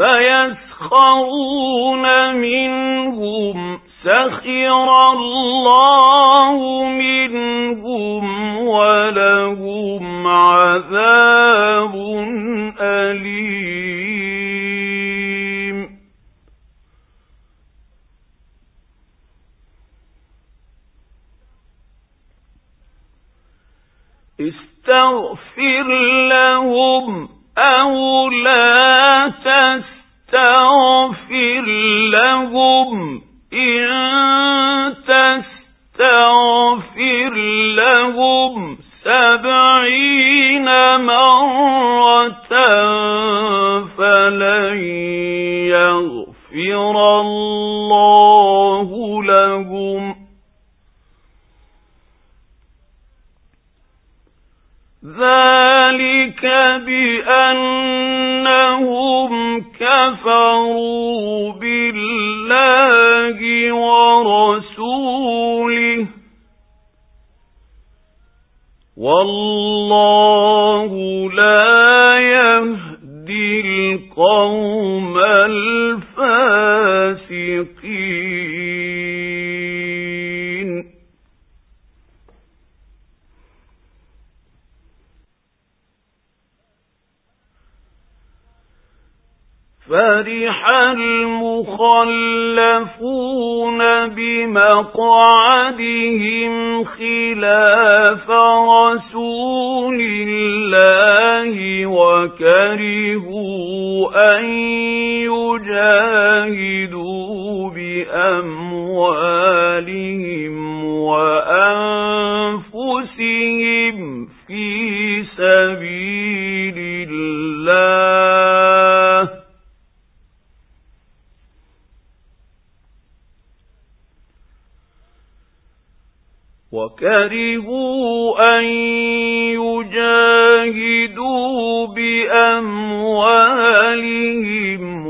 فيسخرون منهم سخر الله منهم ولهم عذاب أليم. استغفر لهم أو لا تستغفر لهم إن تستغفر لهم 70 مرة فلن يغفر الله لهم ذلك بأنهم كفروا بالله ورسوله والله لا يهدي القوم الفاسقين. فرح المخلفون بمقعدهم خلاف رسول الله وكرهوا أن يجاهدوا بأموالهم وأنفسهم في سبيل الله وكرهوا أن يجاهدوا بأموالهم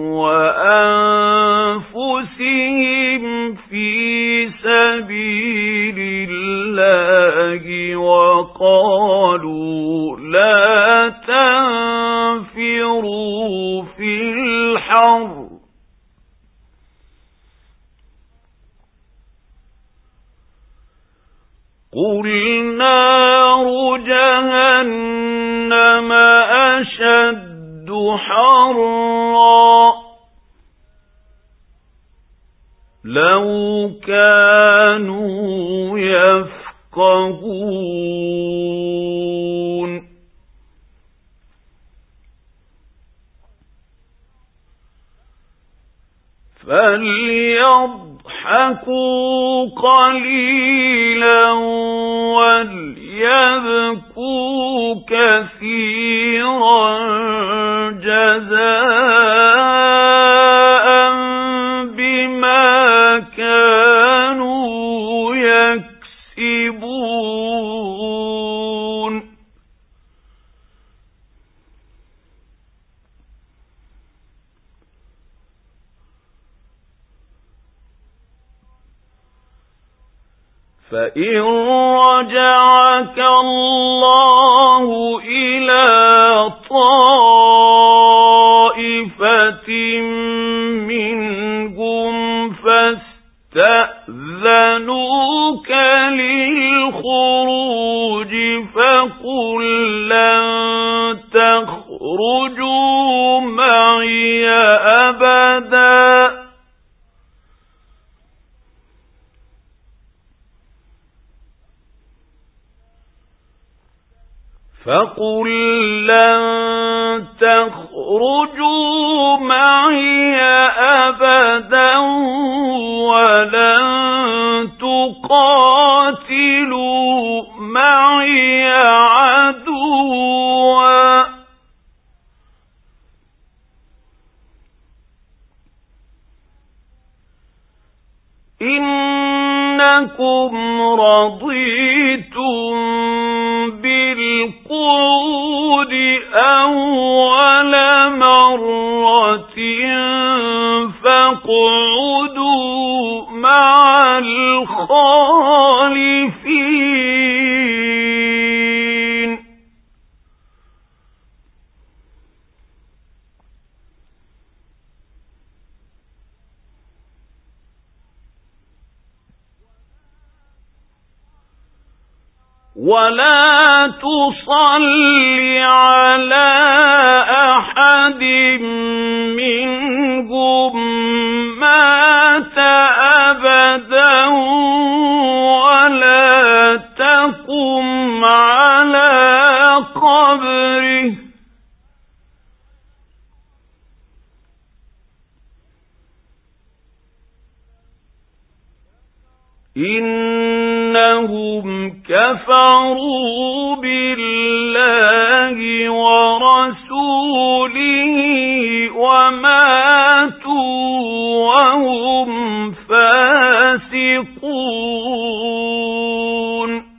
وأنفسهم في سبيل الله وقالوا لا تنفروا في الحر قل نار جهنم أشد حرا لو كانوا يفقهون فليضحكوا قليلا وليبكوا كثيرا جزاء بما كانوا يكسبون فإن رجعك الله إلى طائفة منهم فاستأذنوك للخروج فقل لن تخرجوا معي أبدا فقل لن تخرجوا معي أبدا ولن تقاتلوا معي عدوا إنكم رضيتم بالقعود أول مرة فاقعدوا مع الخالفين ولا تصل على أحد منهم مات أبدا ولا تقم على قبره إنهم كفروا بالله ورسوله وماتوا وهم فاسقون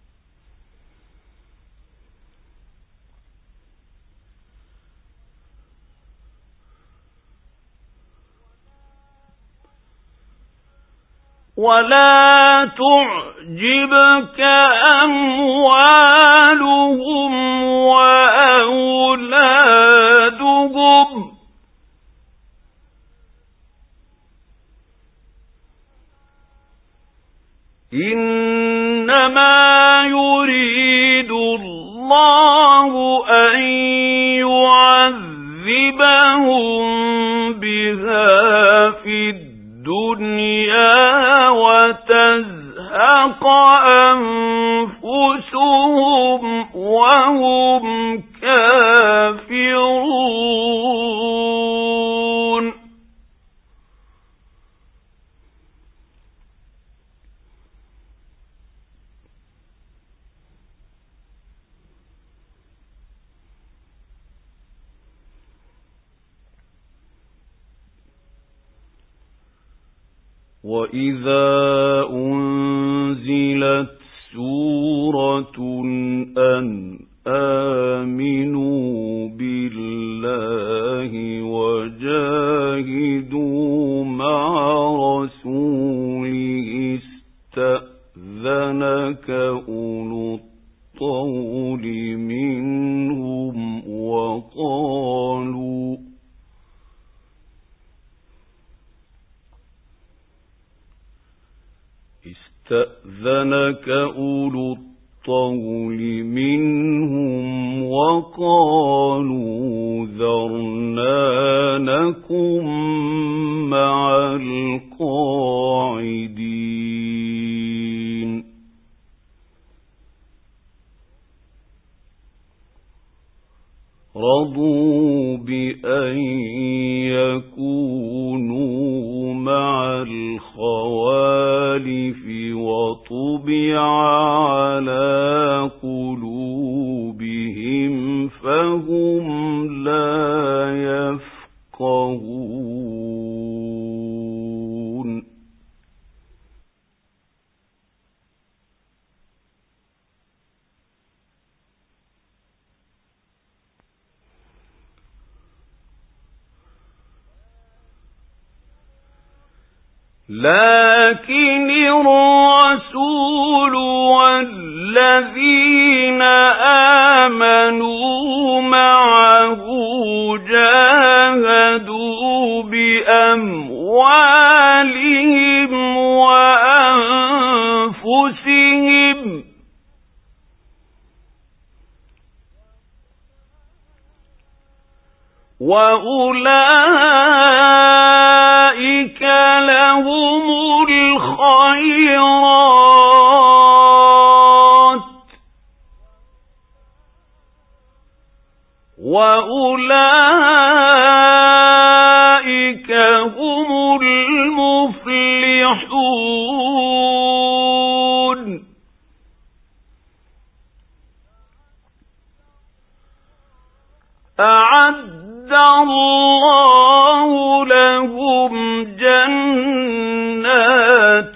ولا تعجبك أموالهم وأولادهم إنما يريد الله أن يعذبهم بها في الدنيا وتزهق أنفسهم وهم كافرون وَإِذَا أُنْزِلَتْ سُورَةٌ أَنْ آمِنُوا بِاللَّهِ وَجَاهِدُوا مَعَ رَسُولِهِ اسْتَأْذَنَكَ أُولُو الطَّوْلِ مِنْهُمْ وقالوا ذرنا نكن مع القاعدين رضوا بأن يكونوا مع الخوالف وطبع على قلوبهم فهم لا يفقهون لكن الرسول والذين آمنوا معه جاهدوا بأموالهم وأنفسهم وأولئك لهم الخيرات وأولئك هم المفلحون أعد الله لهم جنات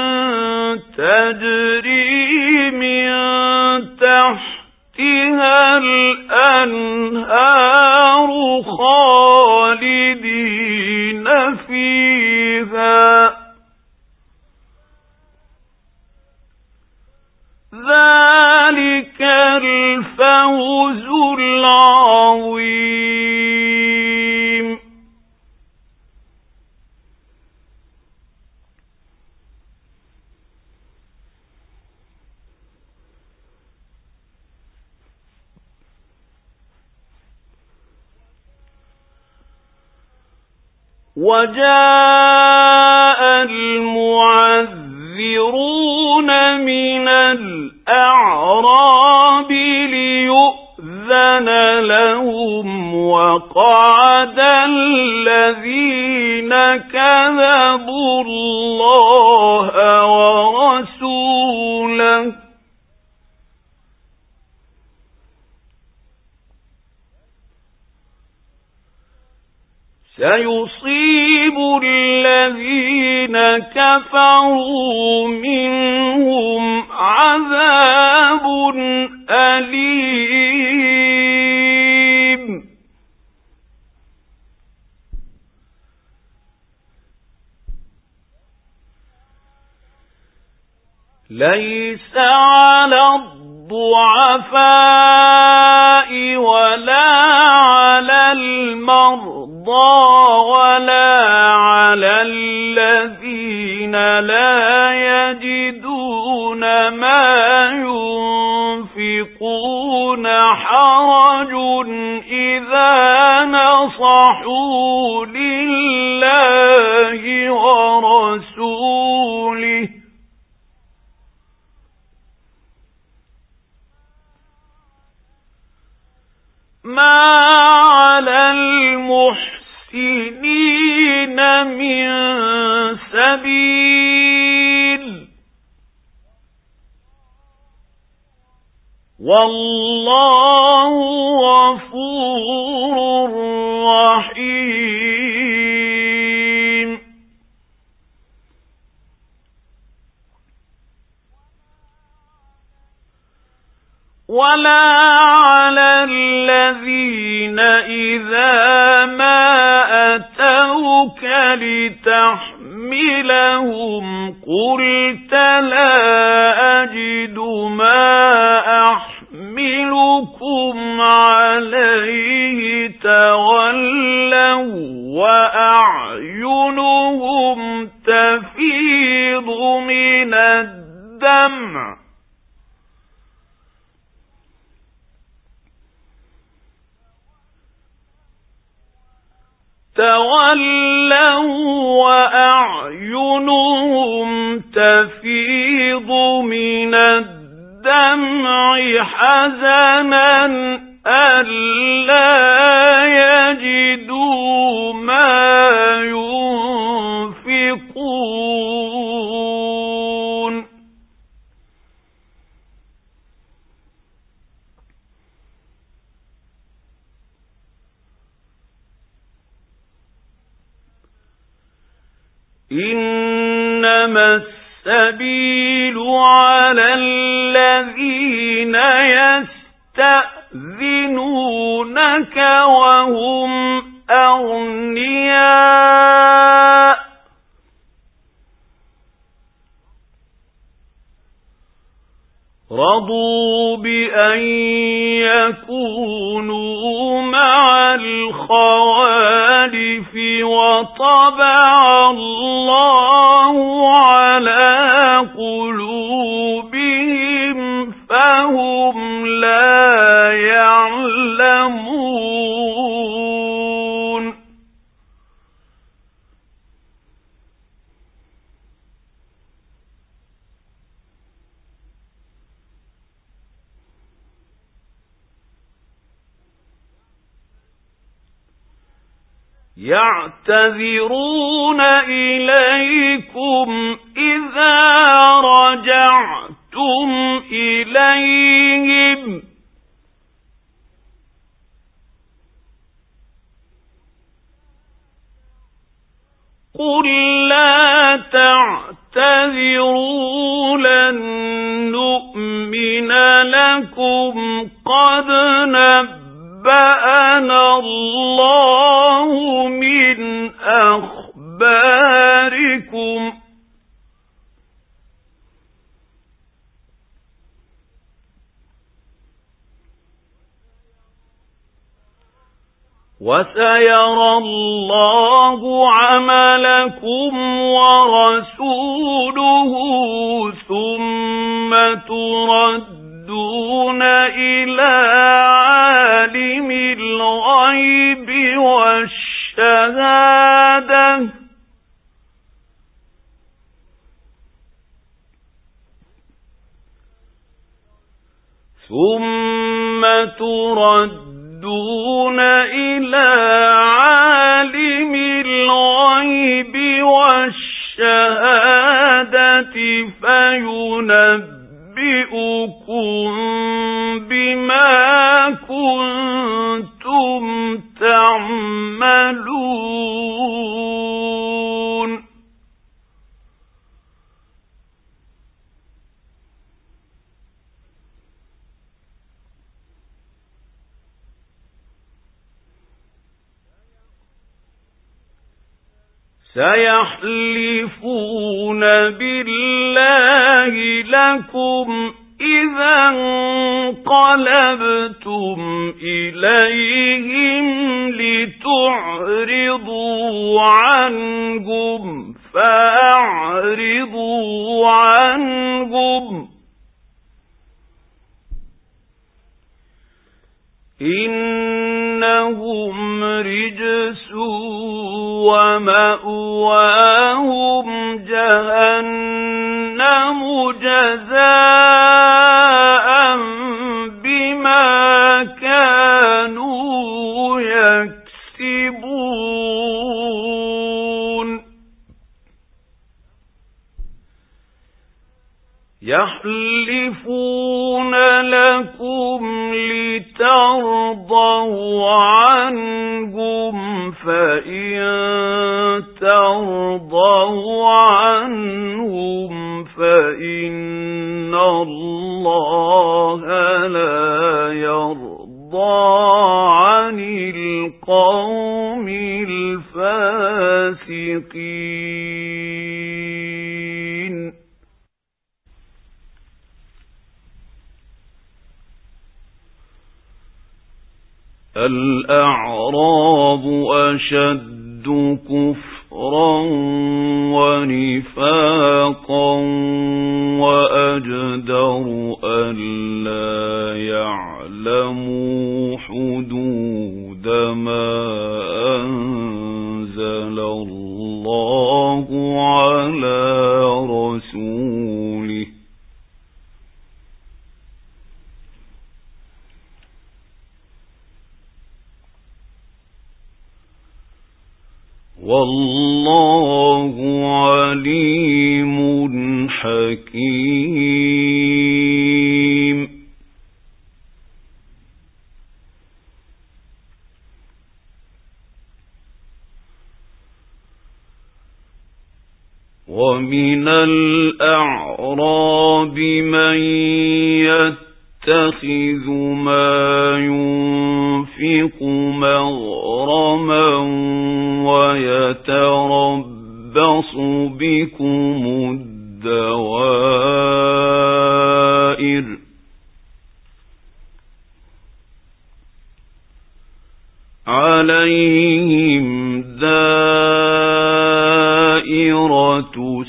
تجري من تحتها الأنهار خالدين فيها ذلك الفوز العظيم وجاء المعذرون من الأعراب ليؤذن لهم وقعد الذين كذبوا الله ورسوله سيصيب الذين كفروا منهم عذاب أليم ليس على الضعفاء ولا على المرضى ولا على الذين لا يجدون ما ينفقون حرج إذا نصحوا لله ورسوله ما على المحسنين من سبيل والله غفور رحيم ولا على الذين إذا ما أتوك لتحملهم قلت لا أجد ما أحملكم عليه تولوا وأعينهم تفيض من الدمع وأعينهم تفيض من الدمع حزنا ألا يجدوا ما ينفقون إنما السبيل على الذين يستأذنونك وهم أغنياء رضوا بأن يكونوا مع الخوالف وطبع الله على قلوبهم فهم لا يعلمون يعتذرون إليكم إذا رجعتم إليهم قل لا تعتذروا لن نؤمن لكم قد نبأنا الله من أخباركم وسيرى الله عملكم ورسوله ثم تردون إلى عالم الغيب والشهادة ثُمَّ تُرَدُّونَ إِلَى عَالِمِ الْغَيْبِ وَالشَّهَادَةِ فَيُنَبِّئُكُم بِمَا كُنتُمْ تَعْمَلُونَ سيحلفون بالله لكم إذا انقلبتم إليهم لتعرضوا عنهم فأعرضوا عنهم إنهم رجس ومأواهم جهنم جزاء بما كانوا يكسبون يحلفون لكم لترضوا عنهم فإن ترضوا عنهم فإن الله لا يرضى عن القوم الفاسقين الأعراب أشد كفرا ونفاقا وأجدر ألا يعلموا حدود ما أنزل الله على رسوله والله عليم حكيم ومن الأعراب من يتخذ ما ينفق مغرما ويتربص بكم الدوائر عليهم دائرة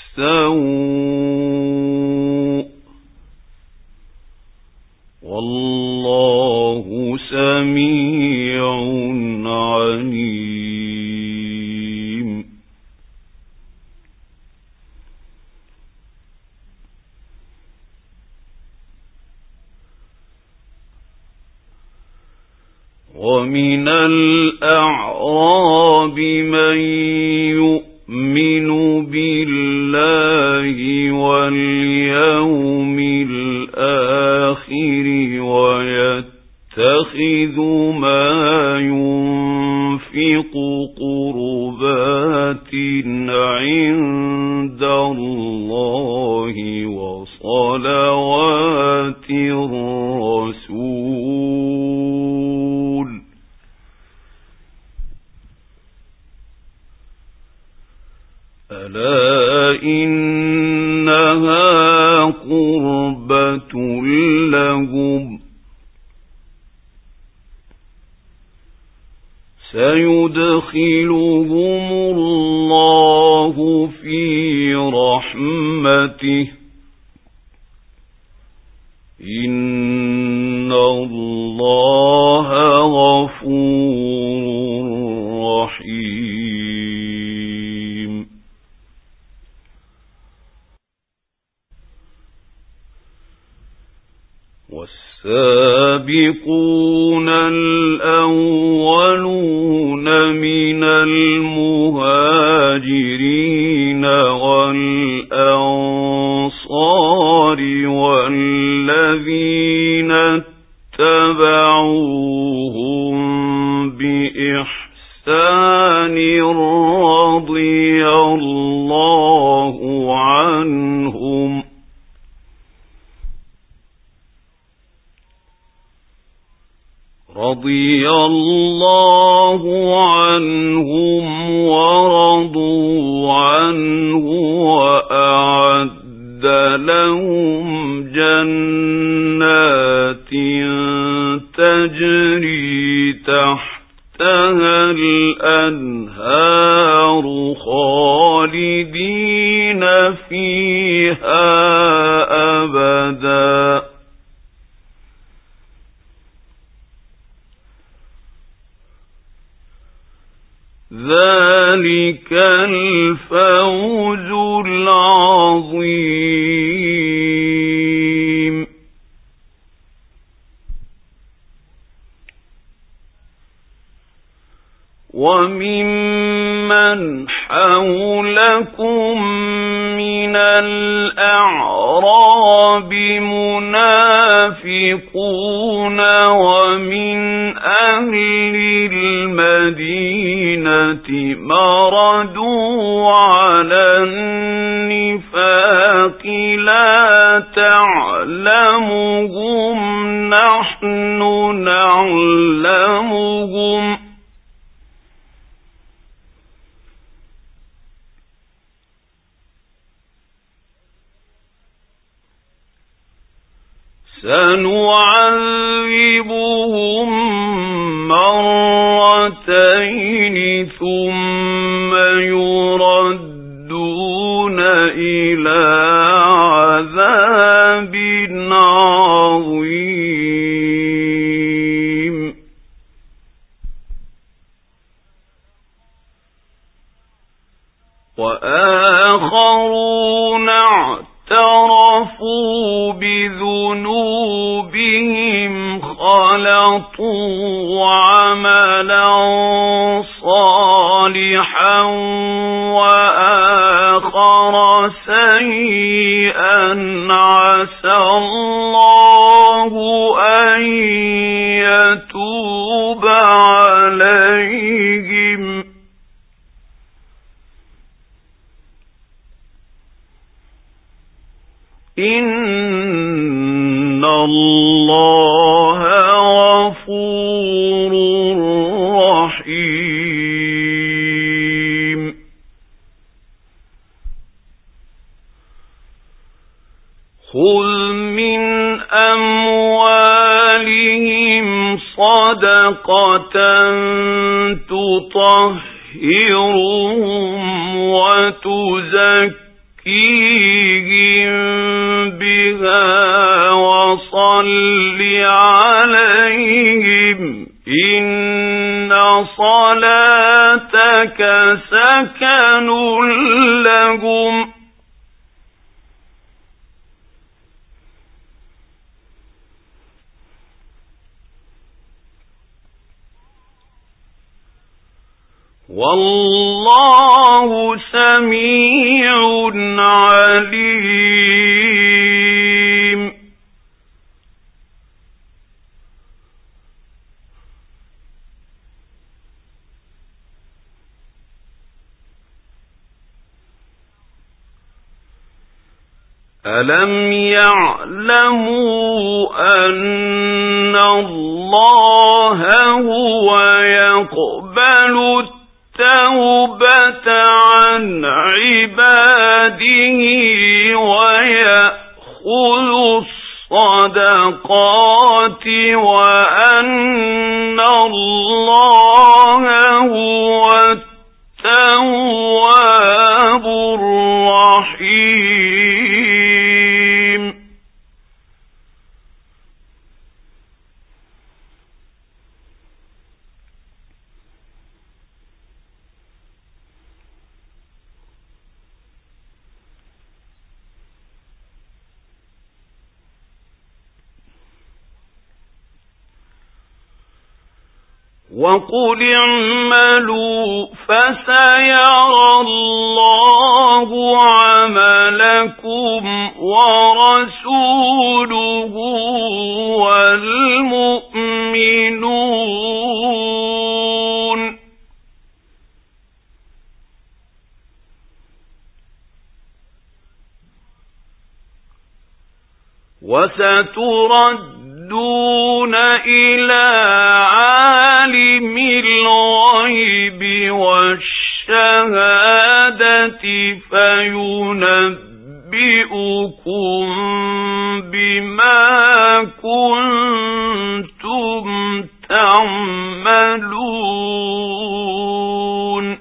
السوء والله سميع عليم ومن الأعراب من يؤمن بالله واليوم الآخر ويتخذ ما ينفق قربات عند الله وصلوات الرسول ألا إنها قربة لهم سيدخلهم الله في رحمته إن الله غفور رحيم والسابقون الأولون من المهاجرين والأنصار والذين اتبعوهم بإحسان رضي الله عنهم ورضوا عنه وأعد لهم جنات تجري تحتها الأنهار خالدين فيها أبدا ذلك الفوز العظيم. وممن حولكم من الأعراب منافقون ومن أهل المدينة مردوا على النفاق لا تعلمهم نحن نعلمهم سنعذبهم مرتين ثم يردون إلى عذاب عظيم. وآخرون اعترفوا بذنوبهم خلطوا عملا صالحا وآخر سيئا عسى الله أن يتوب عليهم إن الله غفور رحيم. خذ من أموالهم صدقة تطهرهم وتزكيهم بها وصل عليهم إن صلاتك سكن لهم والله سميع عليم. ألم يعلموا أن الله هو يقبل التوبة عن عباده ويأخذ الصدقات وأن الله هو التواب الرحيم. وقل اعملوا فسيرى الله عملكم ورسوله والمؤمنون وستردون إلى عالم الغيب والشهادة فينبئكم بما كنتم تعملون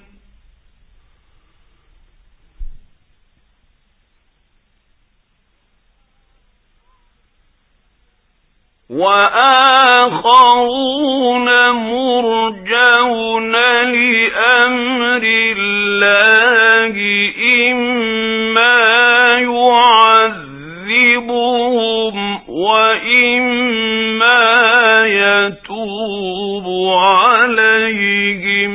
وآخرون مرجون لأمر الله إما يعذبهم وإما يتوب عليهم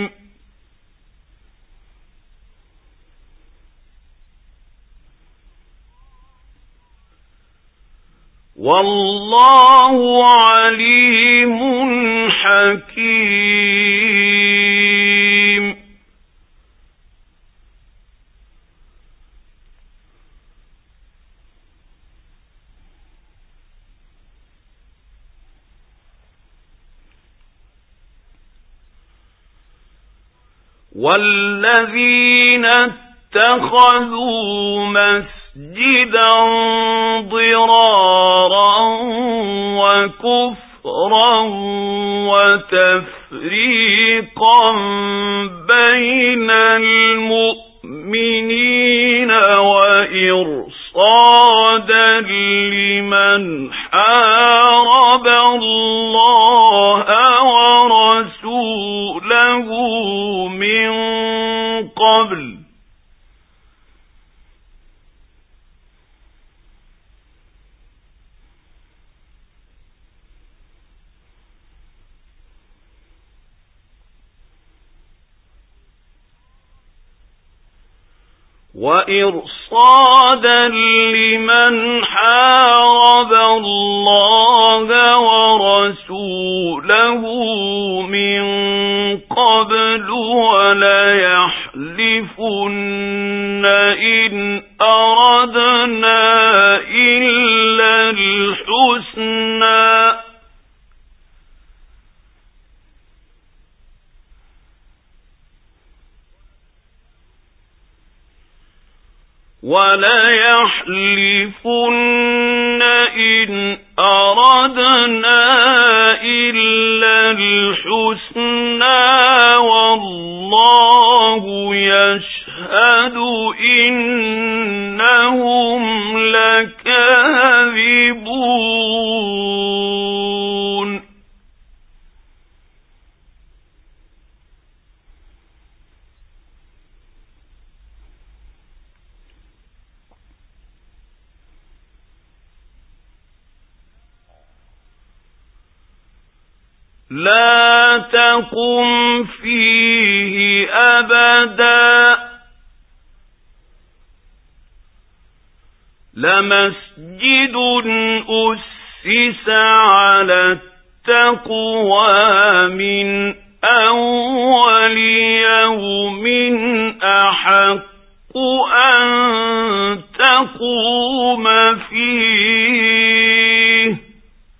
والله عليم حكيم والذين اتخذوا مسجدا ضرارا وكفرا وتفريقا بين المؤمنين وإرصادا لمن حارب الله ورسوله من قبل وإرصادا لمن حارب الله ورسوله من قبل وليحلفن إن أردنا إلا الحسنى وليحلفن إن أردنا إلا الحسنى والله يشهد إنهم لكاذبون لا تقم فيه أبدا لمسجد أسس على التقوى من أول يوم أحق أن تقوم فيه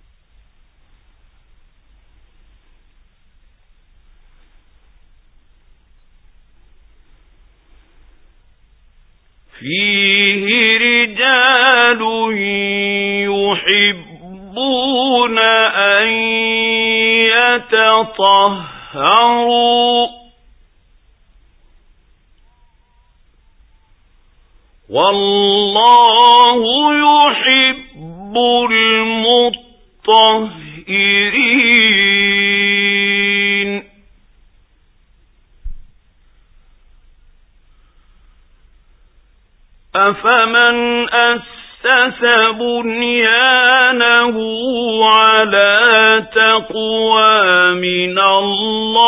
فيه رجال يحبون أن يتطهروا والله يحب المطهرين أفمن أسس بنيانه على تقوى من الله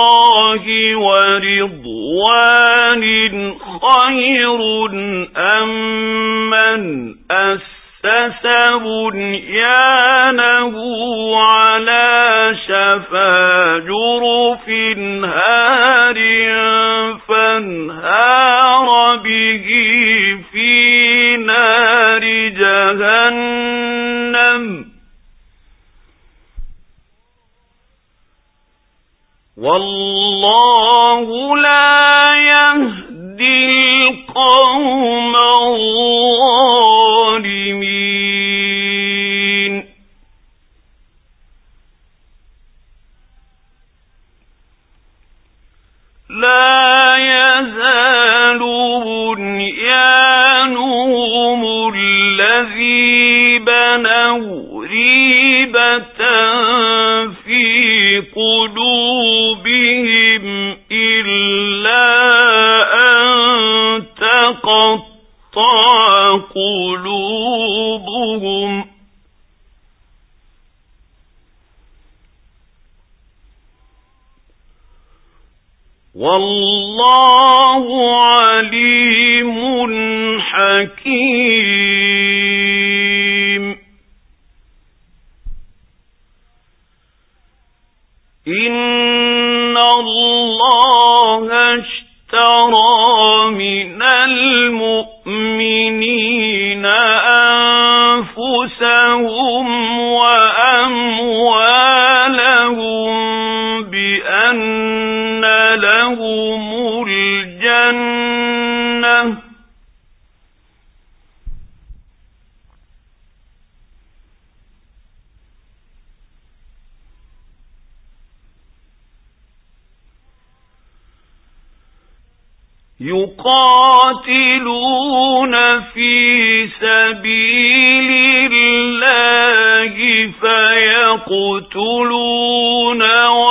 بنيانه على شفا جرف هار فانهار به في نار جهنم والله لا يهدي القوم الظالمين لا يزال بنيانهم الذي بنوا ريبة في قلوبهم إلا أن تقطع قلوبهم والله عليم حكيم إن الله اشترى من المؤمنين أنفسهم وأموالهم بأن لهم الجنة يقاتلون في سبيل الله فيقتلون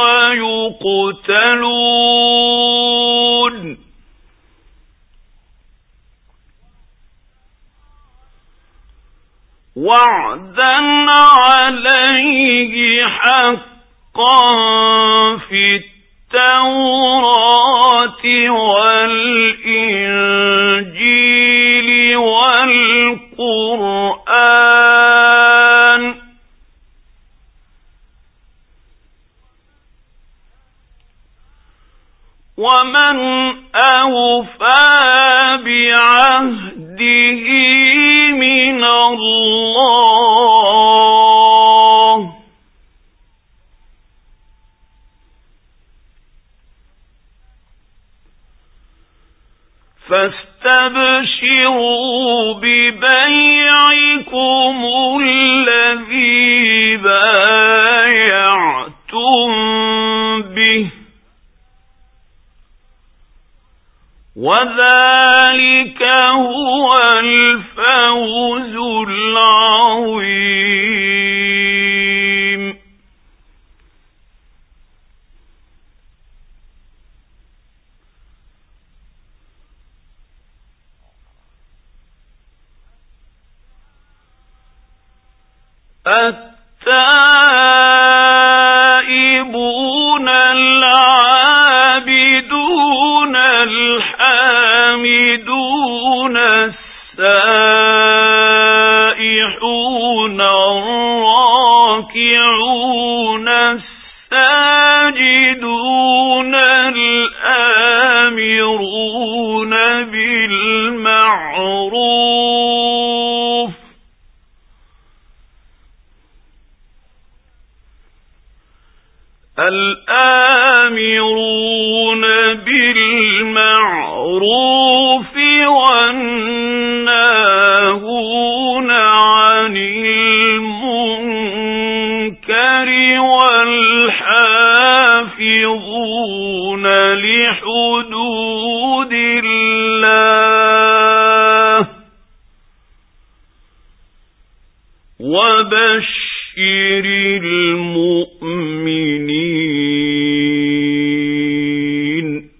ويقتلون وعدا عليه حقا في التوراة والإنجيل والقرآن ومن أوفى بعهده من الله فاستبشروا ببيعكم الذي بايعتم به وذلك هو الفوز العظيم التائبون العابدون الحامدون السائحون الراكعون الساجدون الآمرون بالمعروف الآمرون بالمعروف والناهون عن المنكر والحافظون لحدود الله وبشر المؤمنين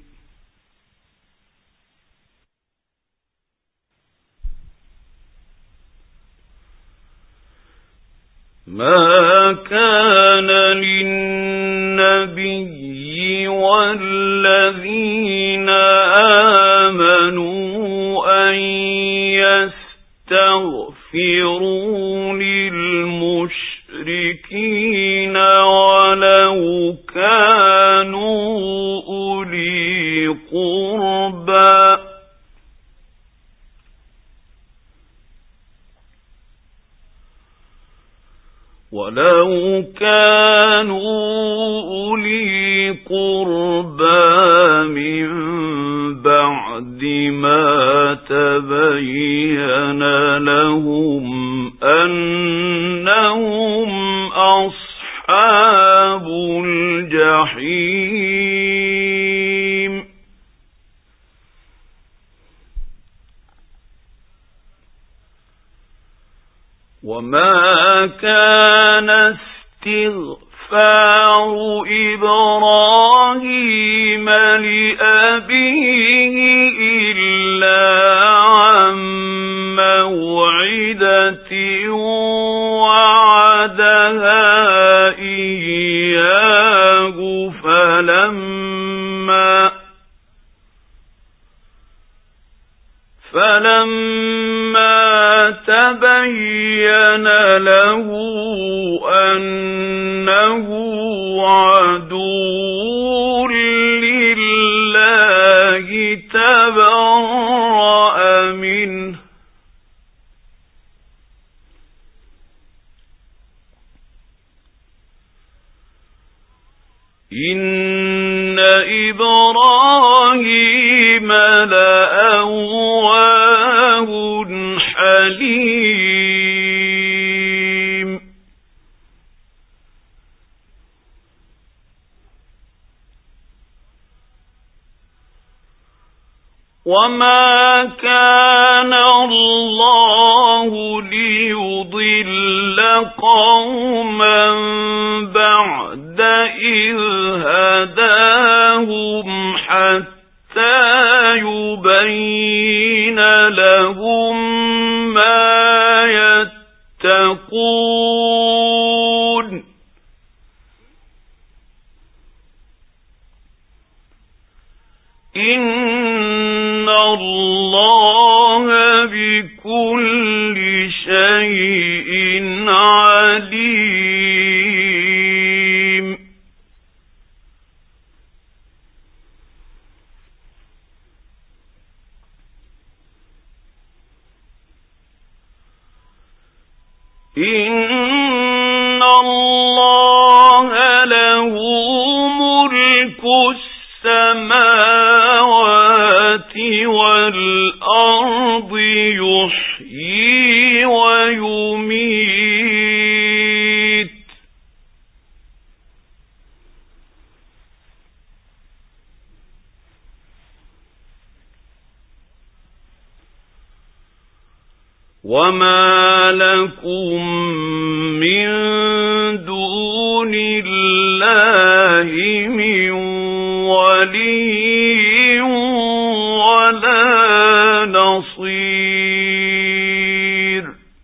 ما كان للنبي والذين آمنوا أن يستغفروا لله المشركين ولو كانوا أولي قربى من بعد ما تبين لهم أنهم أصحاب الجحيم وما كان استغفار إبراهيم لأبيه إلا عن موعدة وعدها إياه فلما تبين له أنه عدو لله تبرأ منه إن إبراهيم لأواه حليم وما كان الله ليضل قوما بعد إذ هداهم حتى يبين لهم ما يتقون إن الله بكل شيء عليم إن الله له ملك السماوات والأرض يحيي ويميت وما لكم من دون الله من ولي ولا نصير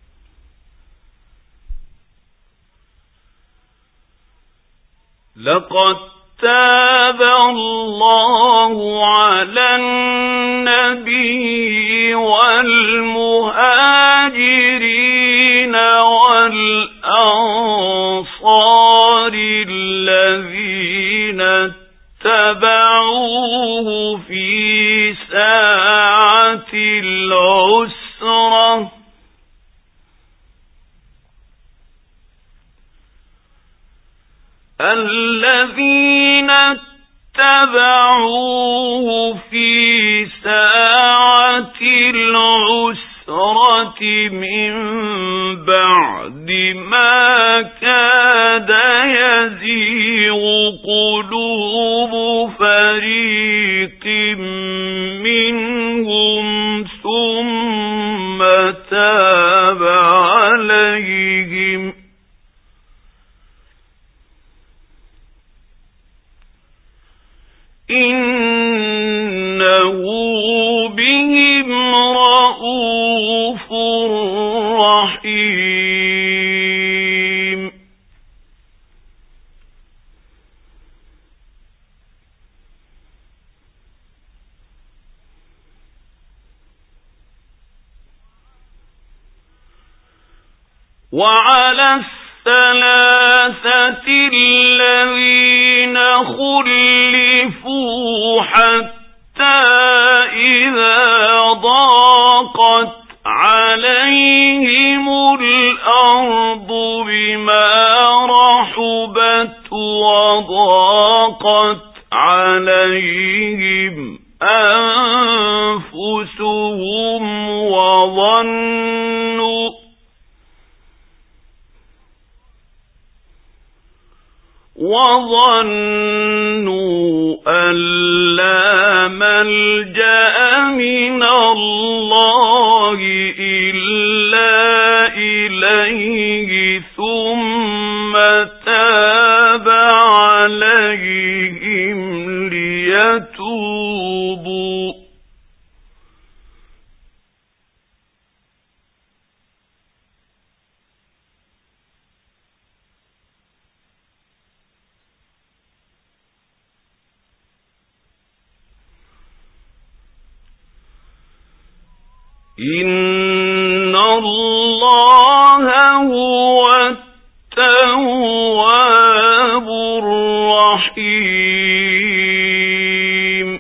لقد تاب الله على النبي والمهاجرين والأنصار الذين اتبعوه في ساعة العسرة الذين اتبعوه في ساعة العسرة من بعد ما كاد يزيغ قلوب فريق منهم ثم تاب عليهم إنه بهم رءوف رحيم وعلى السلام الذين خلفوا حتى إذا ضاقت عليهم الأرض بما رحبت وضاقت عليهم أنفسهم وظنوا أن لا ملجأ من الله إلا إليه ثم تاب عليهم ليتوبوا إن الله هو التواب الرحيم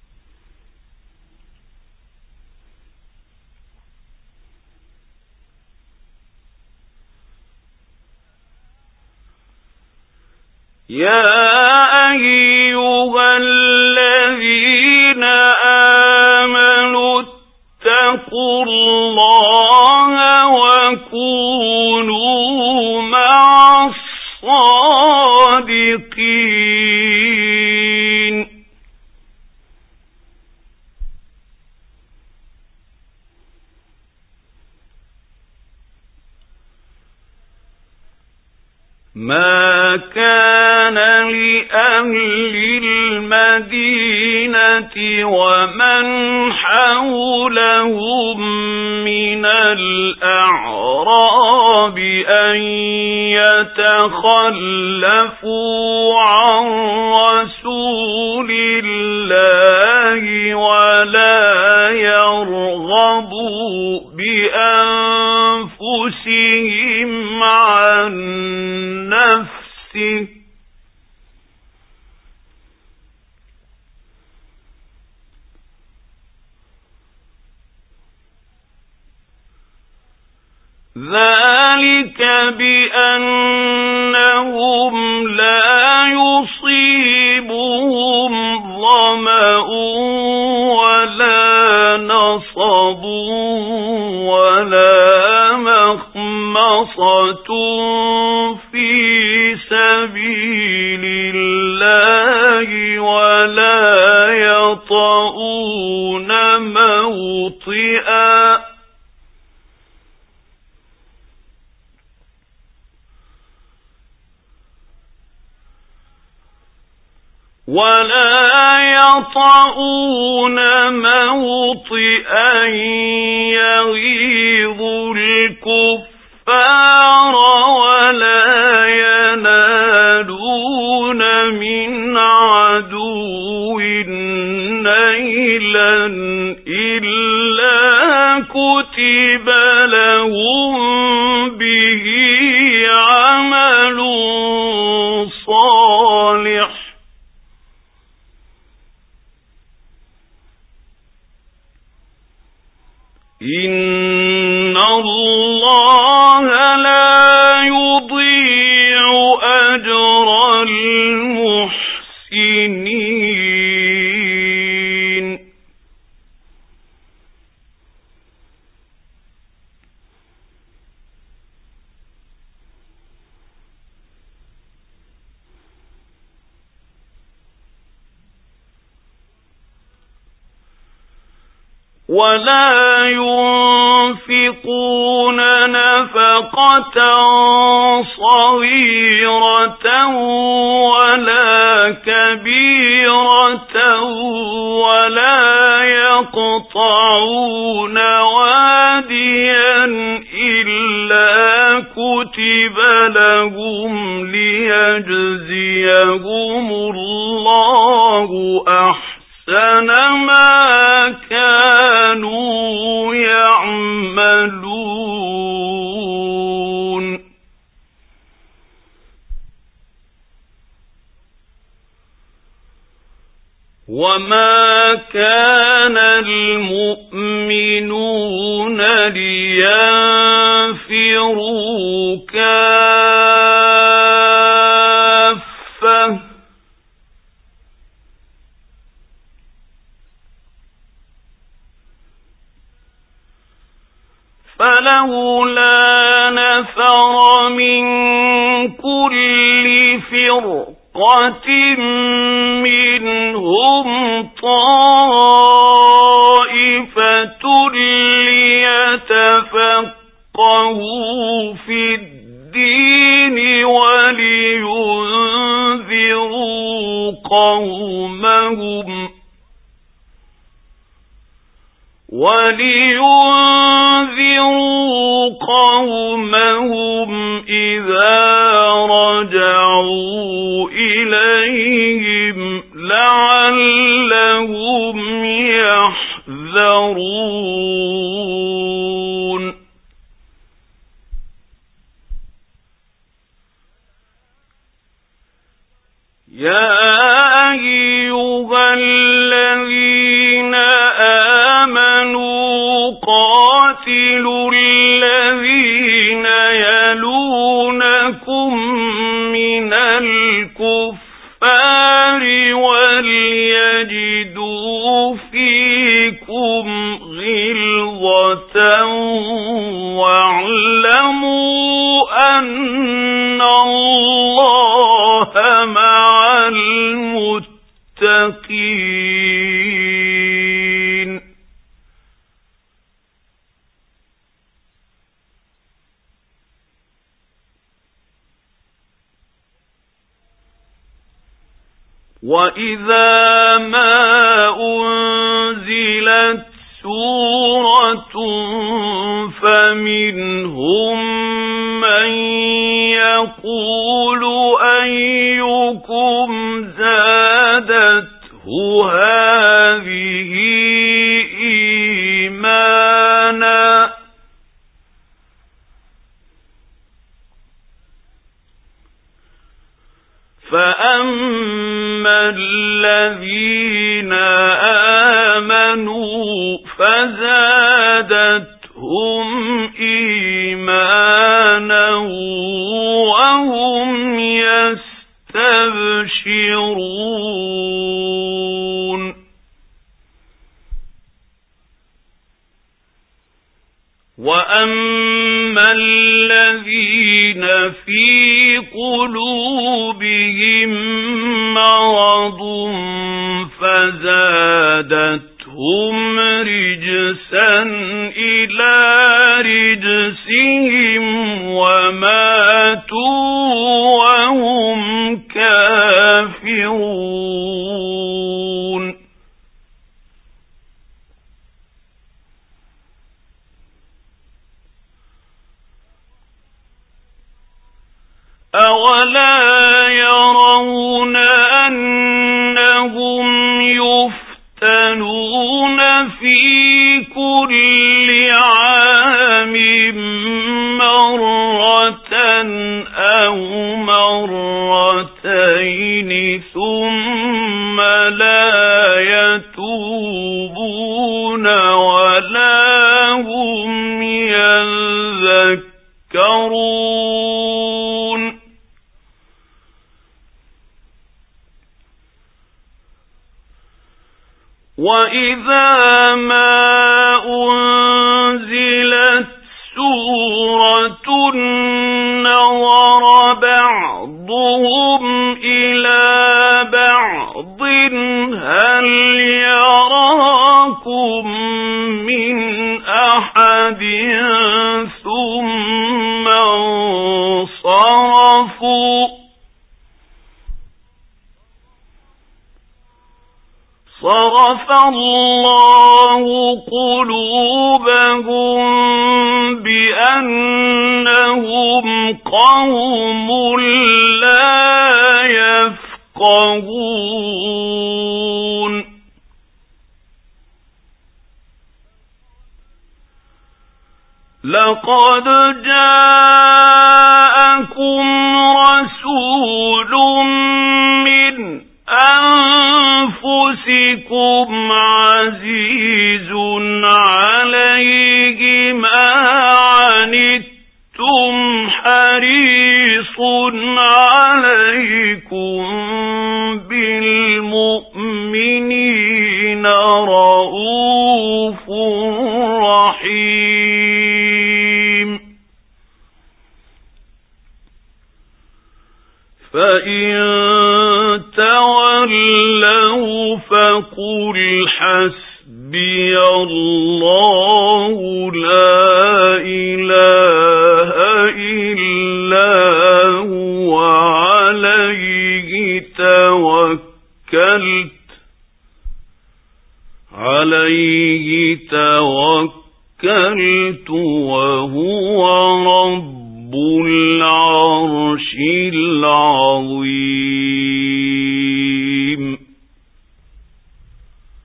يا أيها الذين آمنوا اتقوا الله وكونوا مع الصادقين ما كان لأهل المدينة ومن حولهم من الأعراب أن يتخلفوا عن رسول الله ولا يرغبوا بأنفسهم عن نفسه ذلك بأنهم لا يصيبهم ظمأ ولا نصب ولا مخمصة في سبيل الله ولا يطؤون موطئا يغيظ الكفار ولا ينالون من عدو نيلا إلا كتب لهم به عمل صالح إن الله لا يضيع أجر المحسنين ولا ينفقون نفقة صغيرة ولا كبيرة ولا يقطعون واديا إلا كتب لهم ليجزيهم الله أحسن ما كانوا يعملون وما كان المؤمنون لينفروا كافة فلولا نفر من كل فرقة منهم طائفة ليتفقهوا في الدين ولينذروا قومهم إذا رجعوا إليهم لعلهم يحذرون يا أيها الذين آمنوا قاتلوا الذين يلونكم من الكفار وليجدوا فيكم غلظة واعلموا أن الله مع المتقين وإذا ما أنزلت سورة فمنهم من يقول أيكم زادته هذه إيمانا فأما الذين آمنوا فزادتهم إيمانا وهم يستبشرون وأما الذين في قلوبهم مرض فزادتهم رجسا إلى رجسهم وماتوا وهم كافرون أولا يرون أنهم يفتنون في كل عام مرة أو مرتين ثم لا يتوبون ولا هم يذكرون وإذا ما أنزلت سورة نظر بعضهم إلى بعض هل يراكم من أحد ثم انصرفوا صرف الله قلوبهم بأنهم قوم لا يفقهون لقد جاءكم رسول من أنفسكم أنفسكم عزيز عليه ما عنتم حريص عليكم بالمؤمنين رؤوف رحيم فإن تولوا فقل حسبي الله لا إله إلا هو عليه توكلت وهو